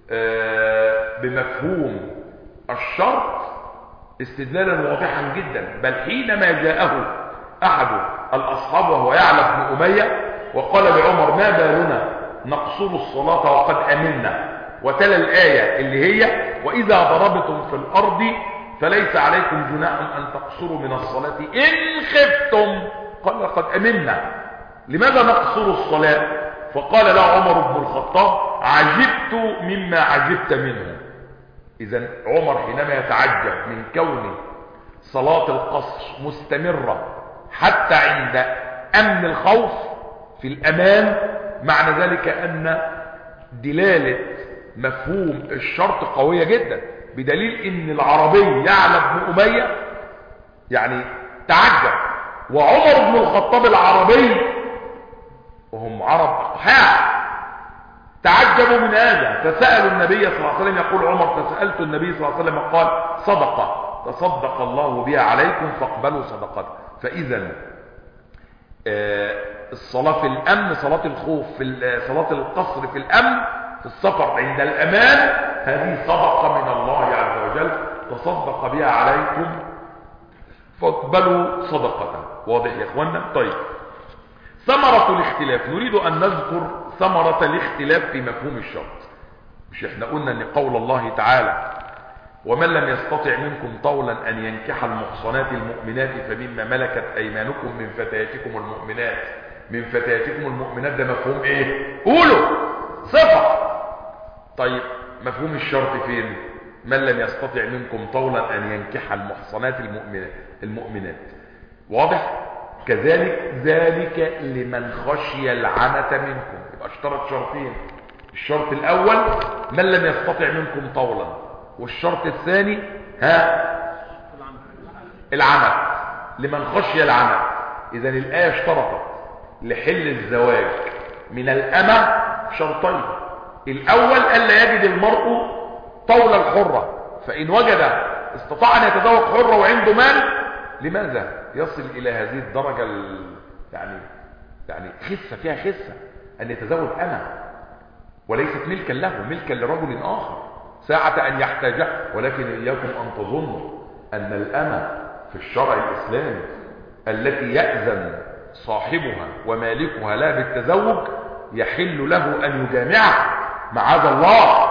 بمفهوم الشرط استدلالا واضحا جدا. بل حينما جاءه احد الاصحاب وهو يعلى بن اميه وقال لعمر ما بالنا نقصر الصلاه وقد امنا، وتلا الايه اللي هي واذا ضربتم في الارض فليس عليكم جناح ان تقصروا من الصلاه ان خفتم، قال لقد امنا، لماذا نقصر الصلاه؟ فقال له عمر بن الخطاب عجبت مما عجبت منه. اذا عمر حينما يتعجب من كون صلاة القصر مستمرة حتى عند امن الخوف في الامان، معنى ذلك ان دلالة مفهوم الشرط قوية جدا، بدليل ان العربي يعلى بن امية يعني تعجب، وعمر بن الخطاب العربي وهم عرب اقحاء تعجبوا من هذا، فسألوا النبي صلى الله عليه وسلم. يقول عمر فسألت النبي صلى الله عليه وسلم قال صدقة تصدق الله بها عليكم فاقبلوا صدقته. فإذا الصلاة في الأمن، صلاة الخوف في صلاة القصر في الأمن، في السفر عند الأمان، هذه صدقة من الله عز وجل تصدق بها عليكم فاقبلوا صدقته. واضح يا اخوانا؟ طيب، ثمرة الاختلاف، نريد أن نذكر ثمرة الاختلاف في مفهوم الشرط. مش احنا قلنا ان قول الله تعالى ومن لم يستطع منكم طولا أن ينكح المحصنات المؤمنات فمما ملكت أيمانكم من فتياتكم المؤمنات، من فتياتكم المؤمنات ده مفهوم ايه؟ قولوا صفة. طيب مفهوم الشرط فين؟ من لم يستطع منكم طولا أن ينكح المحصنات المؤمنات المؤمنات واضح؟ كذلك ذلك لمن خشي العنة منكم، يبقى اشترط شرطين. الشرط الأول من لم يستطع منكم طولا، والشرط الثاني ها العنة لمن خشي العنة. إذن الآية اشترطت لحل الزواج من الأمة شرطين. الأول ألا يجد المرء طول الحرة، فإن وجد استطاع أن يتزوج حرة وعنده مال، لماذا يصل إلى هذه الدرجة ال... يعني يعني خسة فيها خسة أن يتزوج أمة وليست ملكا له، ملكا لرجل آخر ساعة أن يحتاجه. ولكن إياكم أن تظنوا أن الأمة في الشرع الإسلامي التي يأذن صاحبها ومالكها لا بالتزوج يحل له أن يجامعها معاذ الله.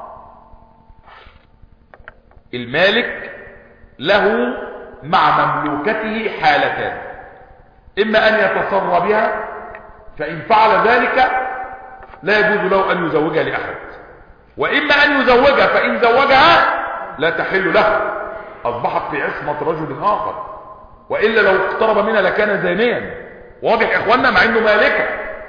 المالك له مع مملوكته حالتان، إما أن يتصر بها فإن فعل ذلك لا يجوز له أن يزوجها لأحد، وإما أن يزوجها فإن زوجها لا تحل له، أصبحت في عصمة رجل آخر، وإلا لو اقترب منها لكان زانيا. واضح يا إخواننا؟ مع إنه مالكة.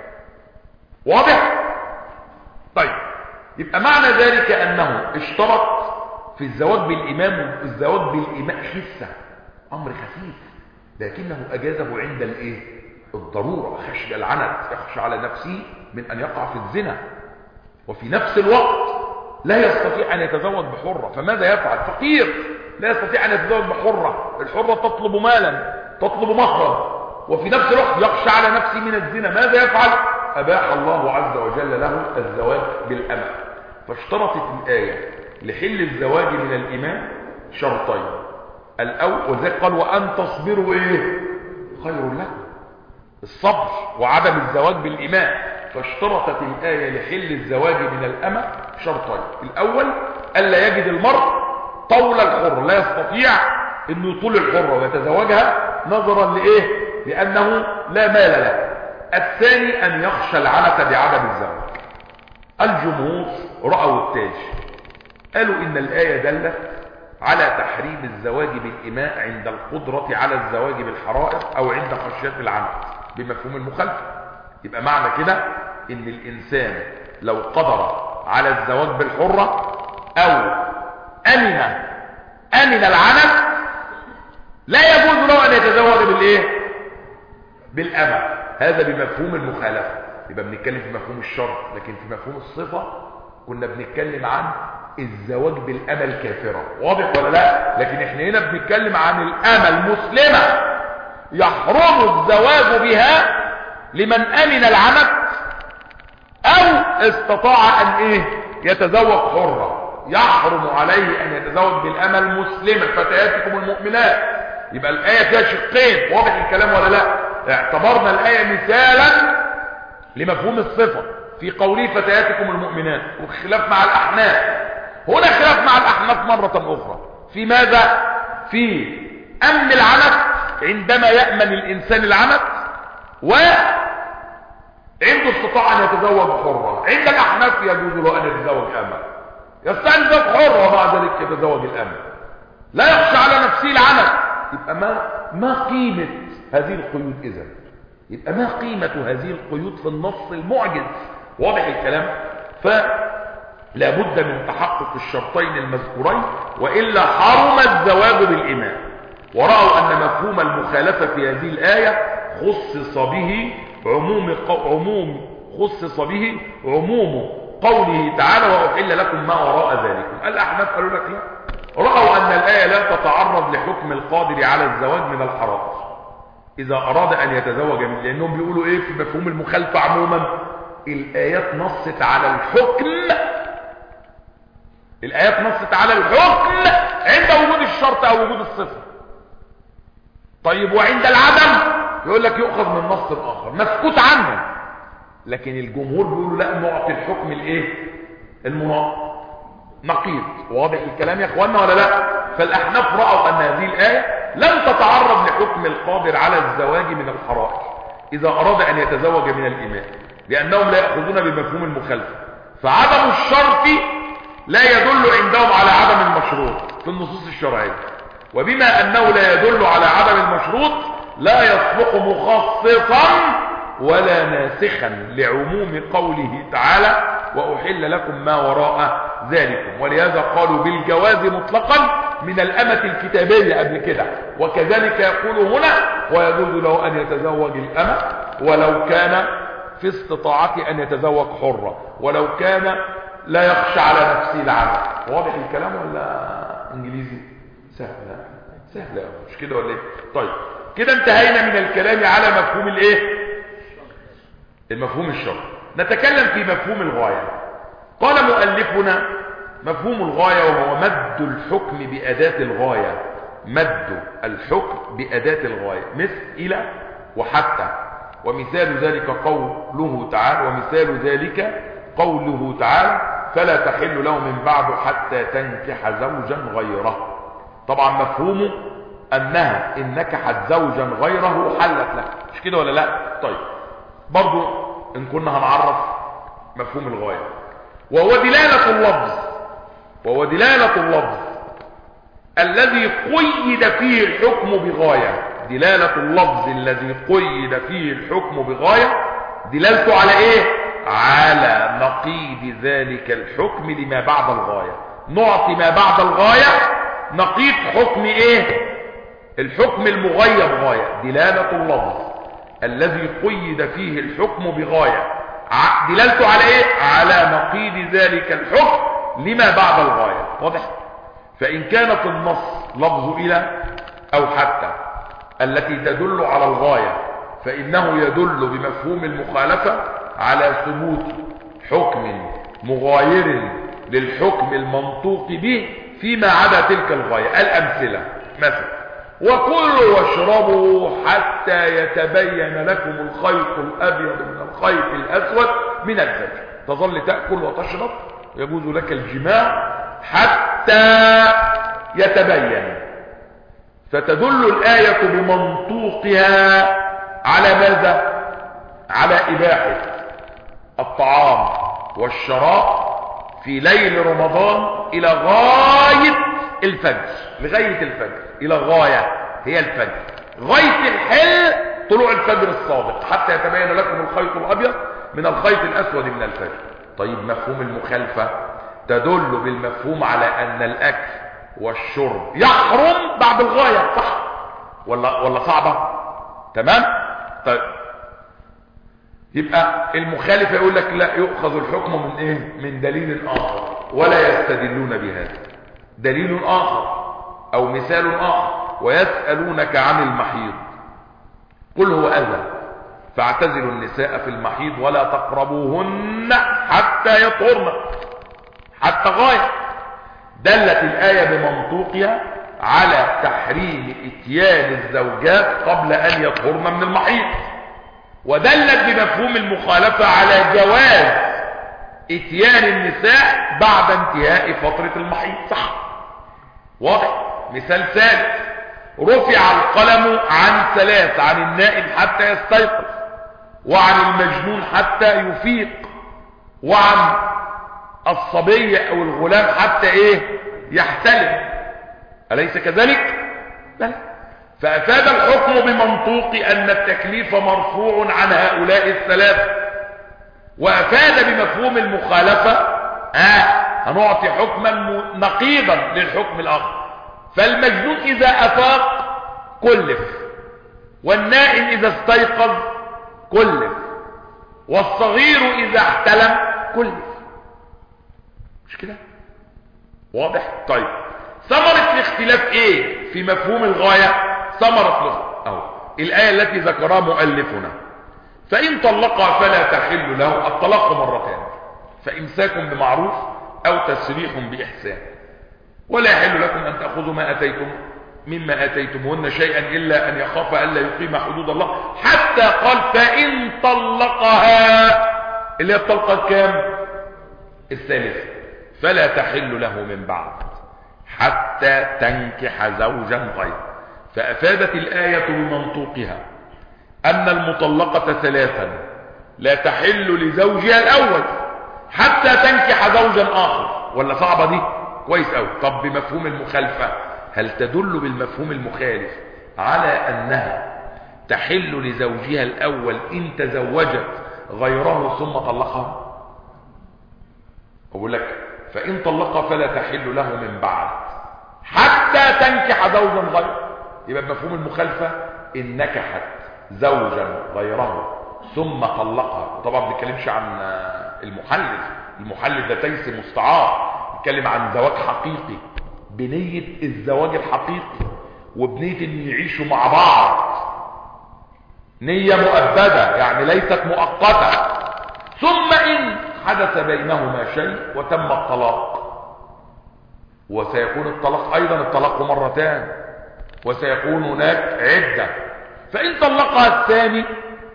واضح؟ طيب، يبقى معنى ذلك أنه اشترط في الزواج بالإمام، الزواج بالإمام خسة أمر خفيف، لكنه أجازه عند الإيه؟ الضرورة، خشي العنت، يخشى على نفسه من أن يقع في الزنا، وفي نفس الوقت لا يستطيع أن يتزوج بحرة. فماذا يفعل؟ فقير لا يستطيع أن يتزوج بحرة، الحرة تطلب مالا، تطلب مهرا، وفي نفس الوقت يخشى على نفسه من الزنا. ماذا يفعل؟ أباح الله عز وجل له الزواج بالأمة. فاشترطت الآية لحل الزواج من الإمام شرطين. الأول وذلك قال وأن تصبروا إيه؟ خير لكم، الصبر وعدم الزواج بالإمام. فاشترطت الآية لحل الزواج من الأمة شرطين. الأول ألا يجد المرء طول الحر، لا يستطيع أنه يطول الحرة ويتزوجها نظرا لإيه؟ لأنه لا مال له. الثاني أن يخشى العنة بعدم الزواج. الجمهور رأوا التاج، قالوا إن الآية دلت على تحريم الزواج بالإماء عند القدرة على الزواج بالحرائر أو عند خشية العنة بمفهوم المخالفة. يبقى معنى كده إن الإنسان لو قدر على الزواج بالحرة أو أمن أمن العنة لا يجوز له أن يتزوج بالإيه؟ بالأمة. هذا بمفهوم المخالفة. يبقى بنتكلم في مفهوم الشرط، لكن في مفهوم الصفة كنا بنتكلم عن الزواج بالأمة الكافرة. واضح ولا لا؟ لكن احنا هنا بنتكلم عن الأمة المسلمة يحرم الزواج بها لمن أمن العنت أو استطاع أن إيه؟ يتزوج حرة يحرم عليه ان يتزوج بالأمة المسلمة فتياتكم المؤمنات. يبقى الآية فيها شقين، واضح الكلام ولا لا؟ اعتبرنا الآية مثالا لمفهوم الصفة في قوله فتياتكم المؤمنات، وخلاف مع الأحناف. هنا خلاف مع الأحناف مرة أخرى في ماذا؟ في أمن العنت عندما يأمن الإنسان العنت وعنده استطاع أن يتزوج حرة. عند الأحناف يجوز له أن يتزوج أمة، يستنزف حرة ومع ذلك يتزوج الأمة، لا يخشى على نفسه العنت. يبقى ما ما قيمة هذه القيود إذن؟ يبقى ما قيمة هذه القيود في النص المعجز؟ واضح الكلام؟ فلا بد من تحقق الشرطين المذكورين، وإلا حرم الزواج بالإماء. ورأوا أن مفهوم المخالفة في هذه الآية خصص به عموم عموم خصص به عموم قوله تعالى وأحل لكم ما وراء ذلكم. الأحناف قالوا لك لا، رأوا أن الآية لا تتعرض لحكم القادر على الزواج من الحرام إذا أراد أن يتزوج من، لأنهم بيقولوا إيه في مفهوم المخالفة عموما؟ الآيات نصت على الحكم الآيات نصت على الحكم عند وجود الشرط أو وجود الصفة. طيب وعند العدم يقول لك يؤخذ من نص آخر مسكوت عنه، لكن الجمهور بيقولوا لا، نعطي الحكم الايه النقيض. واضح الكلام يا اخوانا ولا لا؟ فالأحناف رأوا أن هذه الآية لم تتعرض لحكم القادر على الزواج من الحرائر إذا أراد أن يتزوج من الإماء، لأنهم لا يأخذون بمفهوم المخالفة. فعدم الشرط لا يدل عندهم على عدم المشروط في النصوص الشرعية، وبما أنه لا يدل على عدم المشروط لا يصبح مخصصا ولا ناسخا لعموم قوله تعالى وأحل لكم ما وراء ذلكم. ولهذا قالوا بالجواز مطلقا من الأمة الكتابية قبل كده، وكذلك يقول هنا ويجوز له أن يتزوج الأمة ولو كان في استطاعته أن يتزوج حرة، ولو كان لا يخشى على نفسه العنت. واضح الكلام ولا انجليزي؟ سهل سهل مش كده ولا ايه؟ طيب كده انتهينا من الكلام على مفهوم الايه المفهوم الشرعي. نتكلم في مفهوم الغاية. قال مؤلفنا مفهوم الغاية وهو مد الحكم بأداة الغاية، مد الحكم بأداة الغاية مثل إلى وحتى. ومثال ذلك قوله تعالى ومثال ذلك قوله تعالى فلا تحل له من بعد حتى تنكح زوجا غيره. طبعا مفهومه أنها إن نكحت زوجا غيره حلت له، مش كده ولا لا؟ طيب برضو إن كنا هنعرف مفهوم الغاية، وهو دلالة اللفظ وهو دلالة اللفظ الذي قيد فيه الحكم بغاية. دلالة اللفظ الذي قيد فيه الحكم بغاية دلالته على ايه؟ على نقيض ذلك الحكم لما بعد الغاية. نعطي ما بعد الغاية نقيض حكم ايه؟ الحكم المغيب غاية. دلالة اللفظ الذي قيد فيه الحكم بغاية دلالته على ايه؟ على نقيض ذلك الحكم لما بعد الغاية. واضح؟ فإن كانت النص لفظ إلى أو حتى التي تدل على الغاية فإنه يدل بمفهوم المخالفة على ثبوت حكم مغاير للحكم المنطوق به فيما عدا تلك الغاية. الأمثلة مثلا وكلوا واشربوا حتى يتبين لكم الخيط الأبيض من الخيط الأسود من الفجر. تظل تأكل وتشرب يجوز لك الجماع حتى يتبين. فتدل الآية بمنطوقها على ماذا؟ على إباحة الطعام والشراب في ليل رمضان إلى غاية الفجر، لغاية الفجر إلى غاية هي الفجر، غاية الحل طلوع الفجر الصادق حتى يتبين لكم الخيط الأبيض من الخيط الأسود من الفجر. طيب مفهوم المخالفة تدل بالمفهوم على أن الأكل والشرب يحرم بعد الغاية، صح ولا ولا صعبة؟ تمام. طيب يبقى المخالف يقول لك لا، يؤخذ الحكم من ايه؟ من دليل آخر ولا يستدلون بهذا. دليل آخر أو مثال آخر ويسألونك عن المحيض قل هو أذى فاعتزلوا النساء في المحيض ولا تقربوهن حتى يطهرن. حتى غاية. دلت الآية بمنطوقها على تحريم اتيان الزوجات قبل أن يطهرن من المحيض، ودلت بمفهوم المخالفة على جواز اتيان النساء بعد انتهاء فترة المحيض. صح، واضح. مثال ثالث: رفع القلم عن ثلاث: عن النائم حتى يستيقظ، وعن المجنون حتى يفيق، وعن الصبي او الغلام حتى ايه يحتلم. أليس كذلك؟ بلى. فأفاد الحكم بمنطوق أن التكليف مرفوع عن هؤلاء الثلاثة، وأفاد بمفهوم المخالفة آه هنعطي حكما نقيضا للحكم الآخر. فالمجنون إذا أفاق كلف، والنائم إذا استيقظ كلف، والصغير إذا احتلم كلف. مش كده؟ واضح؟ طيب، ثمرة الاختلاف ايه في مفهوم الغاية؟ ثمرة اهو الآية التي ذكرها مؤلفنا: فإن طلقها فلا تحل له. الطلاق مرتان: فإمساك بمعروف أو تسريح بإحسان. ولا يحل لكم أن تأخذوا ما أتيتم مما أتيتمهن شيئا إلا أن يخاف ألا يقيم حدود الله، حتى قال فإن طلقها، اللي هي الطلقة الكام؟ الثالثة. فلا تحل له من بعد حتى تنكح زوجا غيره. فأفادت الآية بمنطوقها أن المطلقة ثلاثا لا تحل لزوجها الأول حتى تنكح زوجا آخر. ولا صعبة دي؟ كويس أوي. طب بمفهوم المخالفة، هل تدل بالمفهوم المخالف على أنها تحل لزوجها الأول إن تزوجت غيره ثم طلقها؟ أقول لك فإن طلقها فلا تحل له من بعد حتى تنكح زوجا غيره. يبقى بمفهوم المخالفة إن نكحت زوجا غيره ثم طلقها. طبعا ما بنتكلمش عن المحلل، المحلل ده تيس مستعار، بنتكلم عن زواج حقيقي بنية الزواج الحقيقي وبنية ان يعيشوا مع بعض، نية مؤبدة يعني ليست مؤقتة. ثم إن حدث بينهما شيء وتم الطلاق، وسيكون الطلاق أيضا الطلاق مرتان، وسيكون هناك عدة. فإن طلقها الثاني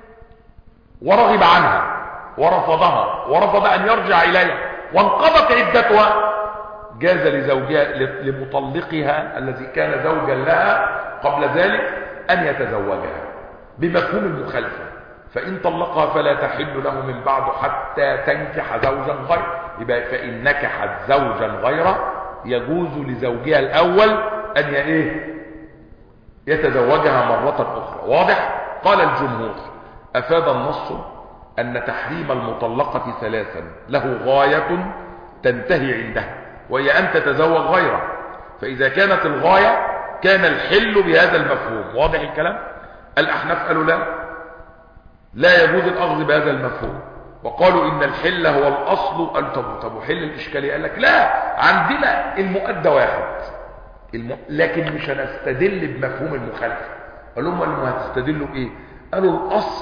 ورغب عنها ورفضها ورفض أن يرجع إليها وانقضت عدتها، جاز لزوجها لمطلقها الذي كان زوجا لها قبل ذلك أن يتزوجها بمفهوم المخالفة. فإن طلقها فلا تحل له من بعد حتى تنكح زوجا غيره. يبقى فإن نكحت زوجا غيره يجوز لزوجها الأول أن ايه يتزوجها مرة أخرى. واضح؟ قال الجمهور: أفاد النص أن تحريم المطلقة ثلاثا له غاية تنتهي عندها، وهي أن تتزوج غيره. فإذا كانت الغاية كان الحل بهذا المفهوم. واضح الكلام؟ الأحناف قالوا لا، لا يجوز الأخذ بهذا المفهوم، وقالوا إن الحل هو الأصل. قال طب طب وحل الإشكالية؟ قال لك لا، عندنا المؤدى واحد الم... لكن مش هنستدل بمفهوم المخالفة. قالوا لهم ما هتستدلوا بإيه؟ قالوا الأصل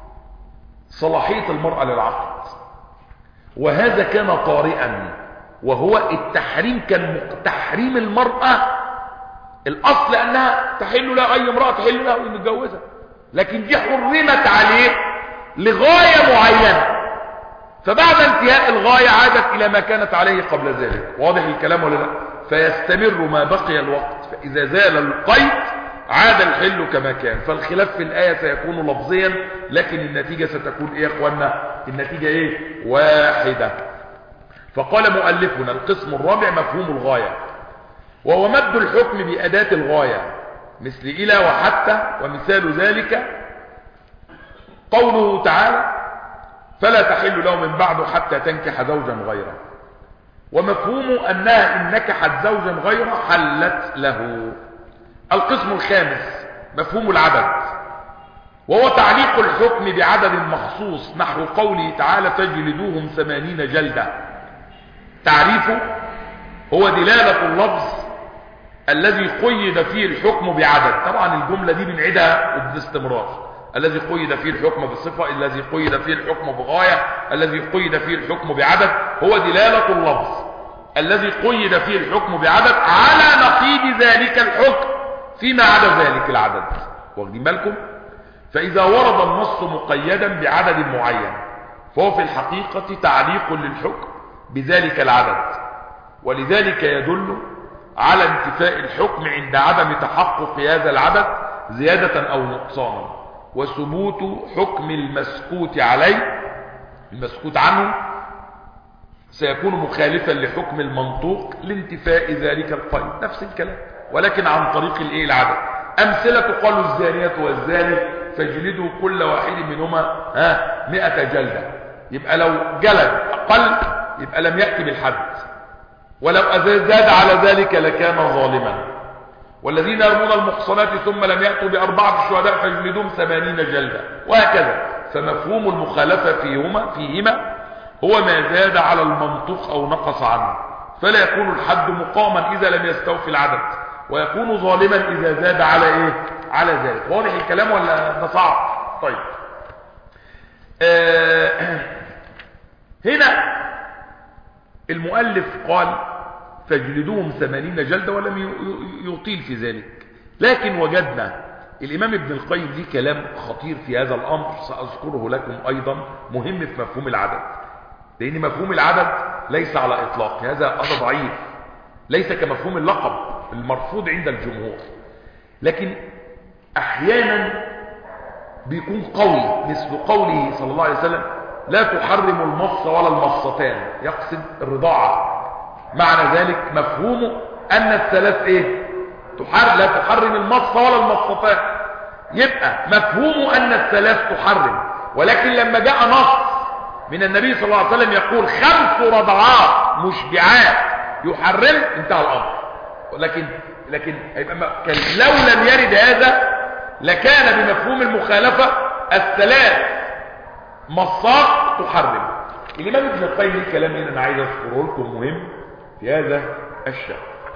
صلاحية المرأة للعقد، وهذا كان طارئا، وهو التحريم كان تحريم المرأة الأصل أنها تحل لها، أي امرأة تحل لها ومتجوزة، لكن دي حرمت عليه لغاية معينة، فبعد انتهاء الغاية عادت إلى ما كانت عليه قبل ذلك. واضح الكلام ولا لا؟ فيستمر ما بقي الوقت، فإذا زال القيد عاد الحل كما كان. فالخلاف في الآية سيكون لفظيا، لكن النتيجة ستكون ايه يا اخوانا؟ النتيجة ايه؟ واحدة. فقال مؤلفنا: القسم الرابع مفهوم الغاية، وهو مد الحكم بأداة الغاية مثل إلى وحتى. ومثال ذلك قوله تعالى: فلا تحل له من بعد حتى تنكح زوجا غيره. ومفهوم أنها إن نكحت زوجا غيره حلت له. القسم الخامس مفهوم العدد، وهو تعليق الحكم بعدد مخصوص، نحو قوله تعالى: فاجلدوهم ثمانين جلدة. تعريفه هو دلالة اللفظ الذي قيد فيه الحكم بعدد. طبعا الجملة دي بنعيدها باستمرار: الذي قيد فيه الحكم بصفة، الذي قيد فيه الحكم بغاية، الذي قيد فيه الحكم بعدد. هو دلالة اللفظ الذي قيد فيه الحكم بعدد على نقيض ذلك الحكم فيما عدا ذلك العدد. واخدين بالكم؟ فإذا ورد النص مقيدا بعدد معين فهو في الحقيقة تعليق للحكم بذلك العدد، ولذلك يدل على انتفاء الحكم عند عدم تحقق هذا العدد زيادة أو نقصانا، وثبوت حكم المسكوت عليه المسكوت عنه سيكون مخالفا لحكم المنطوق لانتفاء ذلك القيد. نفس الكلام ولكن عن طريق الايه العدد. امثله قالوا الزانيه والزاني فاجلدوا كل واحد منهما ها مئة جلده، يبقى لو جلد اقل يبقى لم ياتي بالحد، ولو زاد على ذلك لكان ظالما. والذين يرمون المحصنات ثم لم ياتوا باربعه شهداء فاجلدوهم ثمانين جلده، وهكذا. فمفهوم المخالفه فيهما فيهما هو ما زاد على المنطوق او نقص عنه، فلا يكون الحد مقاما اذا لم يستوفي العدد، ويكون ظالما اذا زاد على ايه على ذلك. واضح الكلام ولا ده صعب؟ طيب آه هنا المؤلف قال فاجلدوهم ثمانين جلدة ولم يطيل في ذلك، لكن وجدنا الامام ابن القيم ليه كلام خطير في هذا الامر ساذكره لكم ايضا، مهم في مفهوم العدد، لان مفهوم العدد ليس على اطلاق، هذا هذا ضعيف، ليس كمفهوم اللقب المرفوض عند الجمهور، لكن احيانا بيكون قوي، مثل قوله صلى الله عليه وسلم لا تحرم المص ولا المصتان، يقصد الرضاعه. معنى ذلك مفهومه ان الثلاث ايه تحرم، لا تحرم المص ولا المصتان، يبقى مفهومه ان الثلاث تحرم، ولكن لما جاء نص من النبي صلى الله عليه وسلم يقول خمس رضعات مشبعات يحرم، انتهى الامر. لكن لكن هيبقى لو لم يرد هذا لكان بمفهوم المخالفه الثلاث مصات تحرم. الامام ابن القيم ليه كلام هنا انا عايز اذكره لكم مهم في هذا الشأن،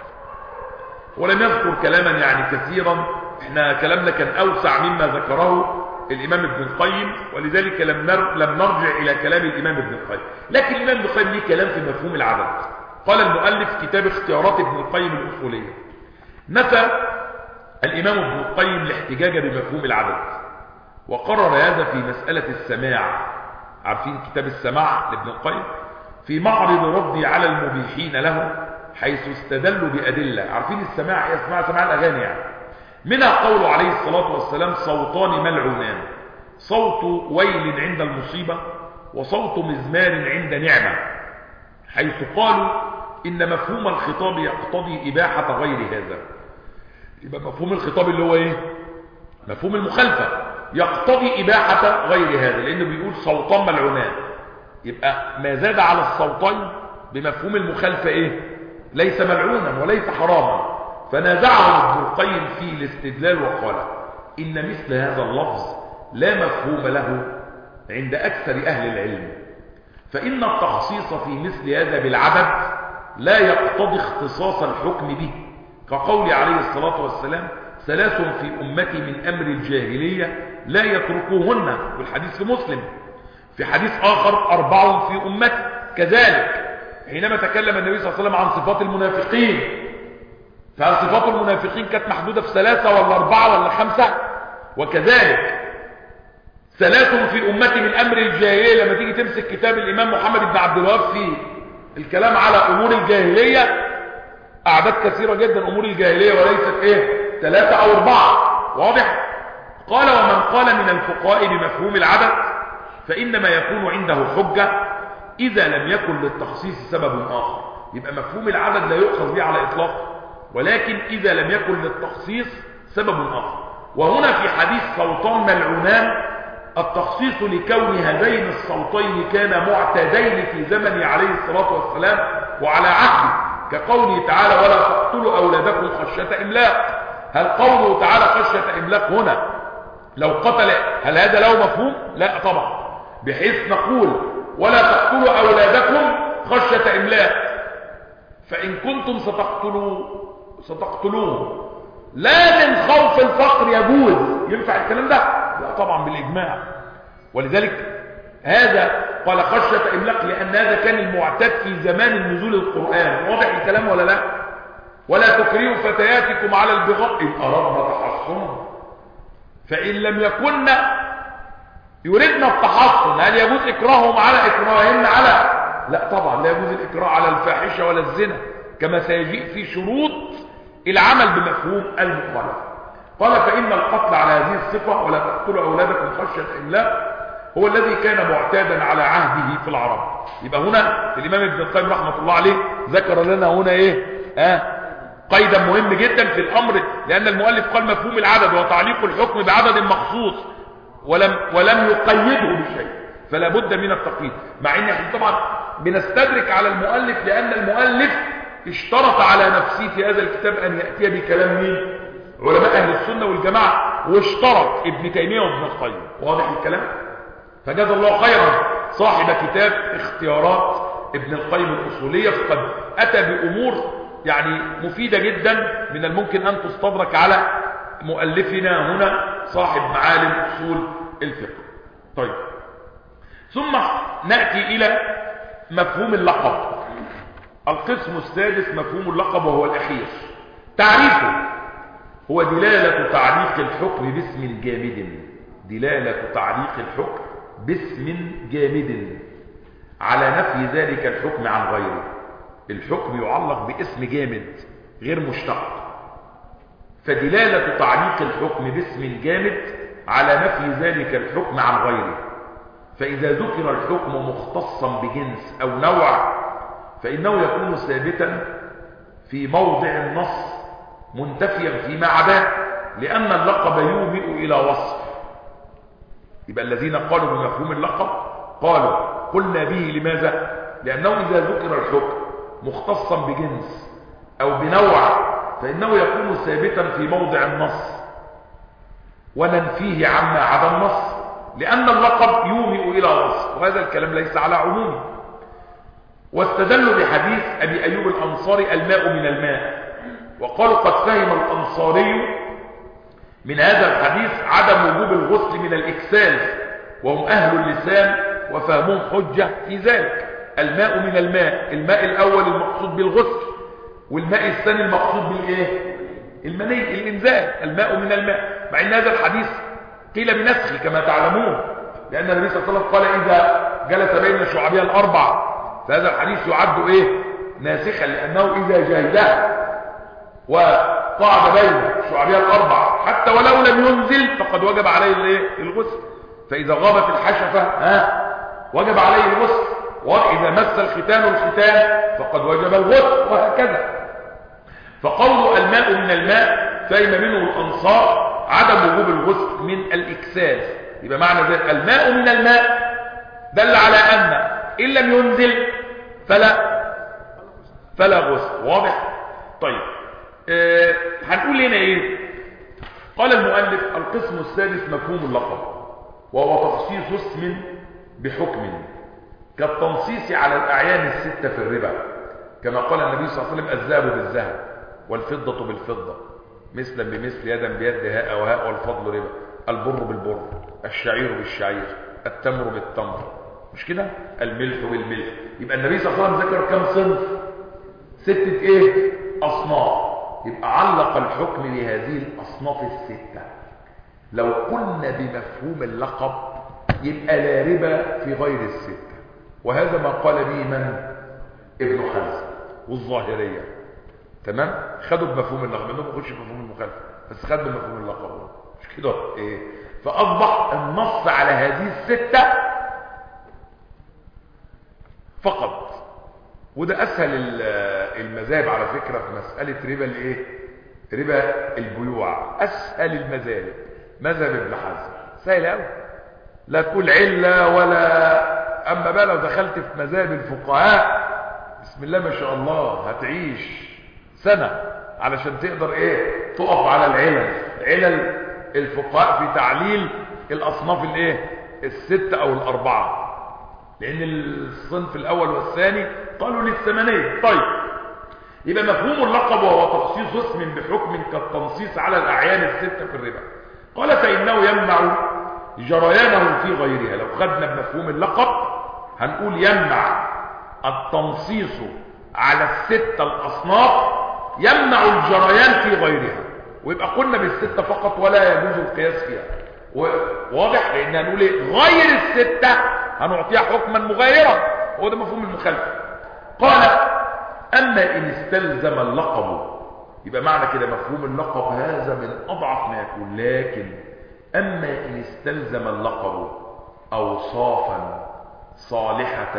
ولم يذكر كلاما يعني كثيرا، احنا كلامنا كان اوسع مما ذكره الامام ابن القيم، ولذلك لم لم نرجع الى كلام الامام ابن القيم. لكن الامام ابن القيم ليه كلام في مفهوم العدد. قال المؤلف كتاب اختيارات ابن القيم الاصوليه، نفى الامام ابن القيم الاحتجاج بمفهوم العدد، وقرر هذا في مساله السماع. عارفين كتاب السماع لابن القيم؟ في معرض ردي على المبيحين له، حيث استدلوا بادله. عارفين السماع ايه؟ اسمع سماع الاغاني يعني. منها قوله عليه الصلاه والسلام صوتان ملعونان، صوت ويل عند المصيبه وصوت مزمار عند نعمه، حيث قالوا ان مفهوم الخطاب يقتضي اباحه غير هذا. يبقى مفهوم الخطاب اللي هو ايه؟ مفهوم المخالفه يقتضي اباحه غير هذا، لانه بيقول صوتان ملعونان، يبقى ما زاد على الصوتين بمفهوم المخالفه ايه؟ ليس ملعونا وليس حراما. فنازعه ابن القيم في الاستدلال وقال ان مثل هذا اللفظ لا مفهوم له عند اكثر اهل العلم، فان التخصيص في مثل هذا بالعدد لا يقتضي اختصاص الحكم به، كقول عليه الصلاه والسلام ثلاث في امتي من امر الجاهليه لا يتركوهن، والحديث في مسلم. في حديث آخر أربع في أمتي. كذلك حينما تكلم النبي صلى الله عليه وسلم عن صفات المنافقين، فهل صفات المنافقين كانت محدودة في ثلاثة ولا أربعة ولا خمسة؟ وكذلك ثلاث في أمتي من أمر الجاهلية، لما تيجي تمسك كتاب الإمام محمد بن عبد الوهاب في الكلام على أمور الجاهلية أعداد كثيرة جدا أمور الجاهلية وليست إيه ثلاثة أو أربعة. واضح؟ قال ومن قال من الفقهاء بمفهوم العدد فإنما يكون عنده حجة إذا لم يكن للتخصيص سبب آخر. يبقى مفهوم العدد لا يؤخذ به على إطلاق، ولكن إذا لم يكن للتخصيص سبب آخر. وهنا في حديث صوتان ملعونان التخصيص لكون هذين الصوتين كان معتادين في زمن عليه الصلاة والسلام وعلى عهده، كقوله تعالى ولا تقتلوا أولادكم خشية إملاق. هل قوله تعالى خشية إملاق هنا لو قتل هل هذا له مفهوم؟ لا طبعا، بحيث نقول ولا تقتلوا أولادكم خشية إملاق، فإن كنتم ستقتلوا ستقتلوهم لا من خوف الفقر يجوز. ينفع الكلام ده؟ لا طبعا بالإجماع. ولذلك هذا قال خشية إملاق لأن هذا كان المعتاد في زمان نزول القرآن. واضح الكلام ولا لا؟ ولا تكرهوا فتياتكم على البغاء إن أردنا تحصنا. فإن لم يكن يريدنا التحصن هل يجوز إكراههم على إكراههن على؟ لا طبعا لا يجوز الإكراه على الفاحشة ولا الزنا كما سيجيء في شروط العمل بمفهوم المخالفة. قال فإن القتل على هذه الصفة ولا تقتلوا أولادكم خشية إملاق هو الذي كان معتادا على عهده في العرب. يبقى هنا الإمام ابن القيم رحمة الله عليه ذكر لنا هنا إيه آه قيدا مهم جدا في الأمر، لأن المؤلف قال مفهوم العدد وتعليق الحكم بعدد مخصوص ولم ولم يقيده بشيء، فلا بد من التقييد. مع ان احنا طبعا بنستدرك على المؤلف لأن المؤلف اشترط على نفسه في هذا الكتاب أن يأتي بكلام مين؟ علماء أهل السنة والجماعة، واشترط ابن تيمية وابن القيم. واضح الكلام؟ فجزا الله خيرا صاحب كتاب اختيارات ابن القيم الأصولية، فقد أتى بأمور يعني مفيدة جدا من الممكن أن تستدرك على مؤلفنا هنا صاحب معالم أصول الفقه. طيب، ثم نأتي إلى مفهوم اللقب. القسم السادس مفهوم اللقب وهو الأخير. تعريفه هو دلالة تعليق الحكم باسم جامد، دلالة تعليق الحكم باسم جامد على نفي ذلك الحكم عن غيره. الحكم يعلق باسم جامد غير مشتق، فدلالة تعليق الحكم باسم جامد على نفي ذلك الحكم عن غيره. فإذا ذكر الحكم مختصا بجنس أو نوع فإنه يكون ثابتا في موضع النص منتفيا فيما عداه، لأن اللقب يومئ إلى وصف. يبقى الذين قالوا بمفهوم اللقب قالوا قلنا به لماذا؟ لأنه إذا ذكر الحكم مختصا بجنس أو بنوع فإنه يكون ثابتا في موضع النص وننفيه عما عدا النص، لأن اللقب يومئ إلى وصف، وهذا الكلام ليس على عمومه. واستدلوا بحديث أبي أيوب الأنصاري الماء من الماء، وقالوا قد فهم الأنصاري من هذا الحديث عدم وجوب الغسل من الإكسال، وهم أهل اللسان وفهمهم حجة في ذلك. الماء من الماء، الماء الأول المقصود بالغسل، والماء الثاني المقصود بالإيه؟ المني، الإنزال. الماء من الماء، مع أن هذا الحديث قيل بنسخه كما تعلمون، لأن النبي صلى الله عليه وسلم قال إذا جلس بين شعبها الأربع، فهذا الحديث يعد إيه؟ ناسخا، لأنه إذا جاهدها وقعد بين شعبها الأربع حتى ولو لم ينزل فقد وجب عليه الايه؟ الغسل. فإذا غابت الحشفة ها وجب عليه الغسل، وإذا مس الختان الختان فقد وجب الغسل، وهكذا. فقول الماء من الماء فهم منه الأنصار عدم وجوب الغسل من الإكسال. يبقى معنى ذلك الماء من الماء دل على أن إن لم ينزل فلا فلا غسل. واضح؟ طيب، أه هنقول هنا ايه؟ قال المؤلف القسم السادس مفهوم اللقب وهو تخصيص اسم بحكم كالتنصيص على الأعيان الستة في الربا، كما قال النبي صلى الله عليه وسلم الذهب بالذهب والفضة بالفضة مثلا بمثل يدا بيد هاء وهاء والفضل ربا، البر بالبر، الشعير بالشعير، التمر بالتمر، مش كده؟ الملح بالملح. يبقى النبي صلى الله عليه وسلم ذكر كم صنف؟ ستة ايه؟ أصناف. يبقى علق الحكم لهذه الأصناف الستة. لو قلنا بمفهوم اللقب يبقى لا ربا في غير الستة، وهذا ما قال به من؟ ابن حزم والظاهرية. تمام؟ خدوا بمفهوم اللقب، انهم ما خدش بمفهوم المخالفة، بس خد بمفهوم اللقب، مش كده؟ ايه؟ فأصبح النص على هذه الستة فقط. وده اسهل المذاهب على فكرة في مسألة ربا الايه؟ ربا البيوع، اسهل المذاهب مذهب ابن حزم، سهل قوي، لا تقول علة ولا. اما بقى لو دخلت في مذاهب الفقهاء بسم الله ما شاء الله هتعيش سنة علشان تقدر ايه؟ تقف على العلل، علل الفقهاء في تعليل الاصناف الايه؟ الستة او الاربعة، لان الصنف الاول والثاني قالوا للثمانية. طيب، يبقى مفهوم اللقب وهو تخصيص اسم بحكم كالتنصيص على الاعيان الستة في الربا. قال فانه يمنع جريانه في غيرها. لو خدنا بمفهوم اللقب هنقول يمنع التنصيص على الستة الأصناف، يمنع الجريان في غيرها، ويبقى قلنا بالستة فقط ولا يجوز القياس فيها. واضح؟ لأن هنقول ايه؟ غير الستة هنعطيها حكما مغايرا، هو ده مفهوم المخالفة. قال أما إن استلزم اللقب، يبقى معنى كده مفهوم اللقب هذا من أضعف ما يكون. لكن أما إن استلزم اللقب أوصافا صالحة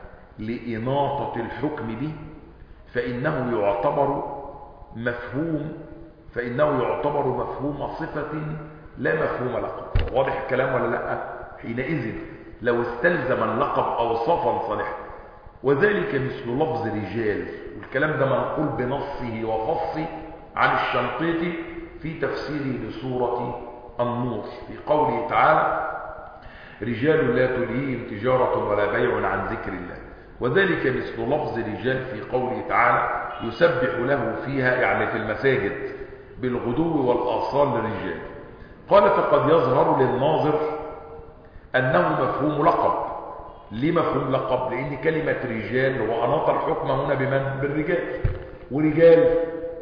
لإناطة الحكم به فإنه يعتبر مفهوم فإنه يعتبر مفهوم صفة لا مفهوم لقب. واضح الكلام ولا لا؟ حينئذ لو استلزم اللقب أوصافا صالحة، وذلك مثل لفظ رجال، والكلام ده منقول بنصه وخصه عن الشنقيطي في تفسيره لسورة النور في قوله تعالى رجال لا تلهيهم تجارة ولا بيع عن ذكر الله، وذلك مثل لفظ رجال في قوله تعالى يسبح له فيها، يعني في المساجد، بالغدو والآصال للرجال. قال فقد يظهر للناظر أنه مفهوم لقب. ليه مفهوم لقب؟ لأن كلمة رجال وأناط الحكم هنا بمن؟ بالرجال، ورجال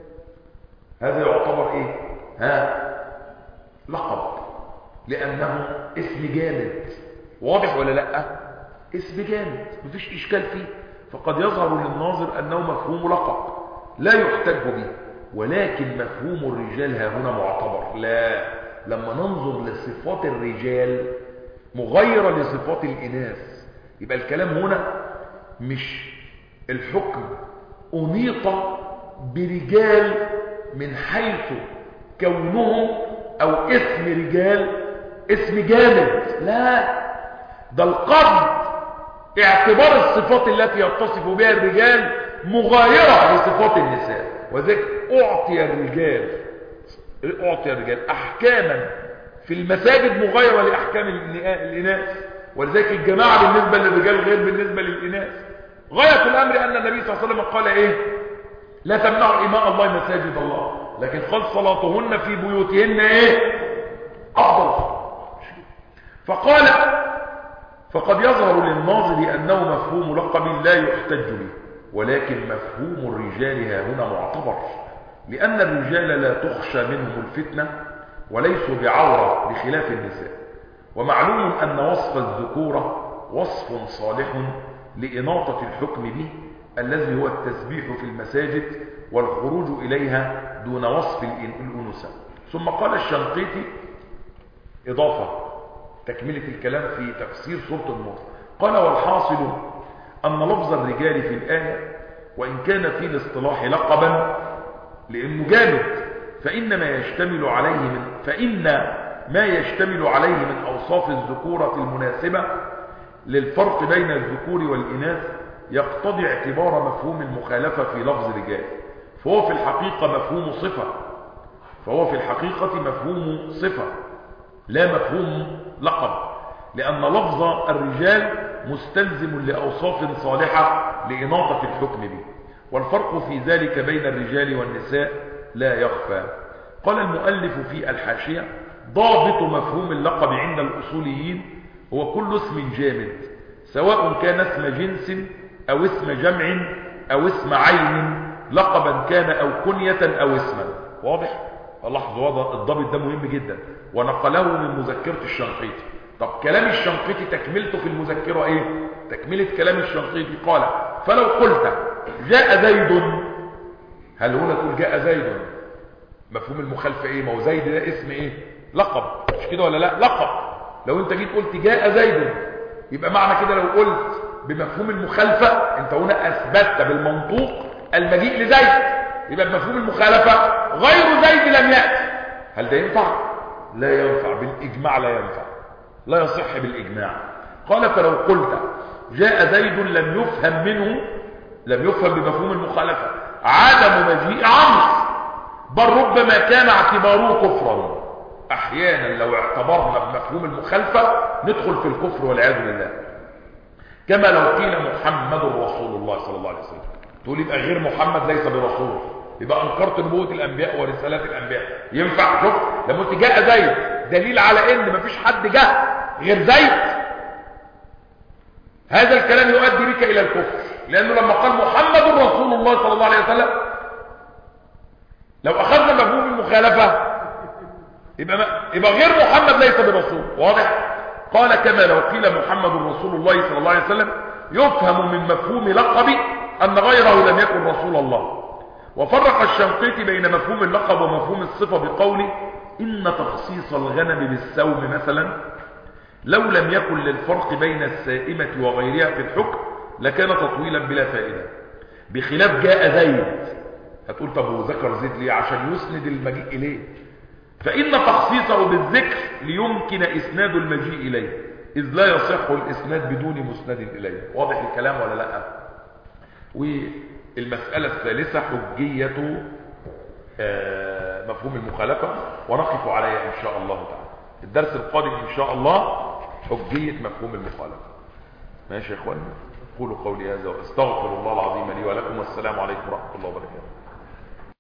هذا يعتبر إيه؟ ها؟ لقب، لأنه اسم جامد. واضح ولا لأ؟ اسم جامد مفيش إشكال فيه. فقد يظهر للناظر أنه مفهوم لقب لا يحتج به، ولكن مفهوم الرجال ها هنا معتبر. لا، لما ننظر لصفات الرجال مغيرة لصفات الإناث، يبقى الكلام هنا مش الحكم أنيط برجال من حيث كونهم أو اسم رجال اسم جامد، لا، ده القصد اعتبار الصفات التي يتصف بها الرجال مغايرة لصفات النساء، وذلك أعطي الرجال أعطي الرجال أحكاما في المساجد مغايرة لأحكام الإناث، ولذلك الجماعة بالنسبة للرجال غير بالنسبة للإناث. غاية الأمر أن النبي صلى الله عليه وسلم قال إيه؟ لا تمنعوا إماء الله مساجد الله، لكن قال صلاتهن في بيوتهن إيه؟ أفضل. فقال فقد يظهر للناظر أنه مفهوم لقب لا يحتج به، ولكن مفهوم الرجال ها هنا معتبر، لأن الرجال لا تخشى منهم الفتنة وليسوا بعورة بخلاف النساء. ومعلوم أن وصف الذكورة وصف صالح لإناطة الحكم به الذي هو التسبيح في المساجد والخروج إليها دون وصف الأنوثة. ثم قال الشنقيطي إضافة تكملة الكلام في تفسير سورة النور، قال والحاصل أن لفظ الرجال في الآية وإن كان في الاصطلاح لقبا لأنه جامد، فإن ما يشتمل عليه من فإن ما يشتمل عليه من أوصاف الذكورة المناسبة للفرق بين الذكور والإناث يقتضي اعتبار مفهوم المخالفة في لفظ رجال، فهو في الحقيقة مفهوم صفة فهو في الحقيقة مفهوم صفة لا مفهوم لقب، لأن لفظ الرجال مستلزم لأوصاف صالحة لإناطة الحكم به، والفرق في ذلك بين الرجال والنساء لا يخفى. قال المؤلف في الحاشية ضابط مفهوم اللقب عند الأصوليين هو كل اسم جامد سواء كان اسم جنس أو اسم جمع أو اسم عين، لقبا كان أو كنية أو اسما. واضح؟ لاحظوا هذا الضابط ده مهم جدا، ونقله من مذكرة الشنقيطي. طب كلام الشنقيطي تكملته في المذكرة ايه؟ تكملة كلام الشنقيطي قال فلو قلت جاء زيد، هل هنا تقول جاء زيد مفهوم المخالفة ايه؟ ما هو زيد ده اسم ايه؟ لقب، مش كده ولا لا؟ لقب. لو انت جيت قلت جاء زيد يبقى معنى كده لو قلت بمفهوم المخالفة انت هنا اثبتت بالمنطوق المجيء لزيد، يبقى بمفهوم المخالفة غير زيد لم يأتي. هل ده ينفع؟ لا ينفع، بالإجماع لا ينفع، لا يصح بالإجماع. قال فلو قلت جاء زيد لم يفهم منه لم يفهم بمفهوم المخالفة عدم مجيء عمرو، بل ربما كان اعتباره كفرا. احيانا لو اعتبرنا بمفهوم المخالفة ندخل في الكفر والعياذ بالله، كما لو قيل محمد رسول الله صلى الله عليه وسلم، تقول يبقى غير محمد ليس برسول، يبقى انكرت نبوة الانبياء ورسالات الانبياء. ينفع؟ شوف لما قلت جاء زيد دليل على ان مفيش حد جه غير زيد، هذا الكلام يؤدي بك الى الكفر. لانه لما قال محمد رسول الله صلى الله عليه وسلم، لو اخذنا مفهوم المخالفه يبقى يبقى غير محمد ليس برسول. واضح؟ قال كما لو قيل محمد رسول الله صلى الله عليه وسلم يفهم من مفهوم لقب ان غيره لم يكن رسول الله. وفرق الشنقيطي بين مفهوم اللقب ومفهوم الصفه بقوله ان تخصيص الغنم بالسوم مثلا لو لم يكن للفرق بين السائمه وغيرها في الحكم لكان تطويلا بلا فائده، بخلاف جاء زيد. هتقول طب وذكر زيد ليه؟ عشان يسند المجيء اليه، فإن تخصيصه بالذكر ليمكن إسناد المجيء إليه، إذ لا يصح الإسناد بدون مسند إليه. واضح الكلام ولا لا؟ والمسألة الثالثة حجية مفهوم المخالفة، ونقف عليها إن شاء الله تعالى الدرس القادم إن شاء الله، حجية مفهوم المخالفة. ماشي يا إخواني؟ قولوا قولي هذا وأستغفر الله العظيم لي ولكم، والسلام عليكم ورحمة الله وبركاته.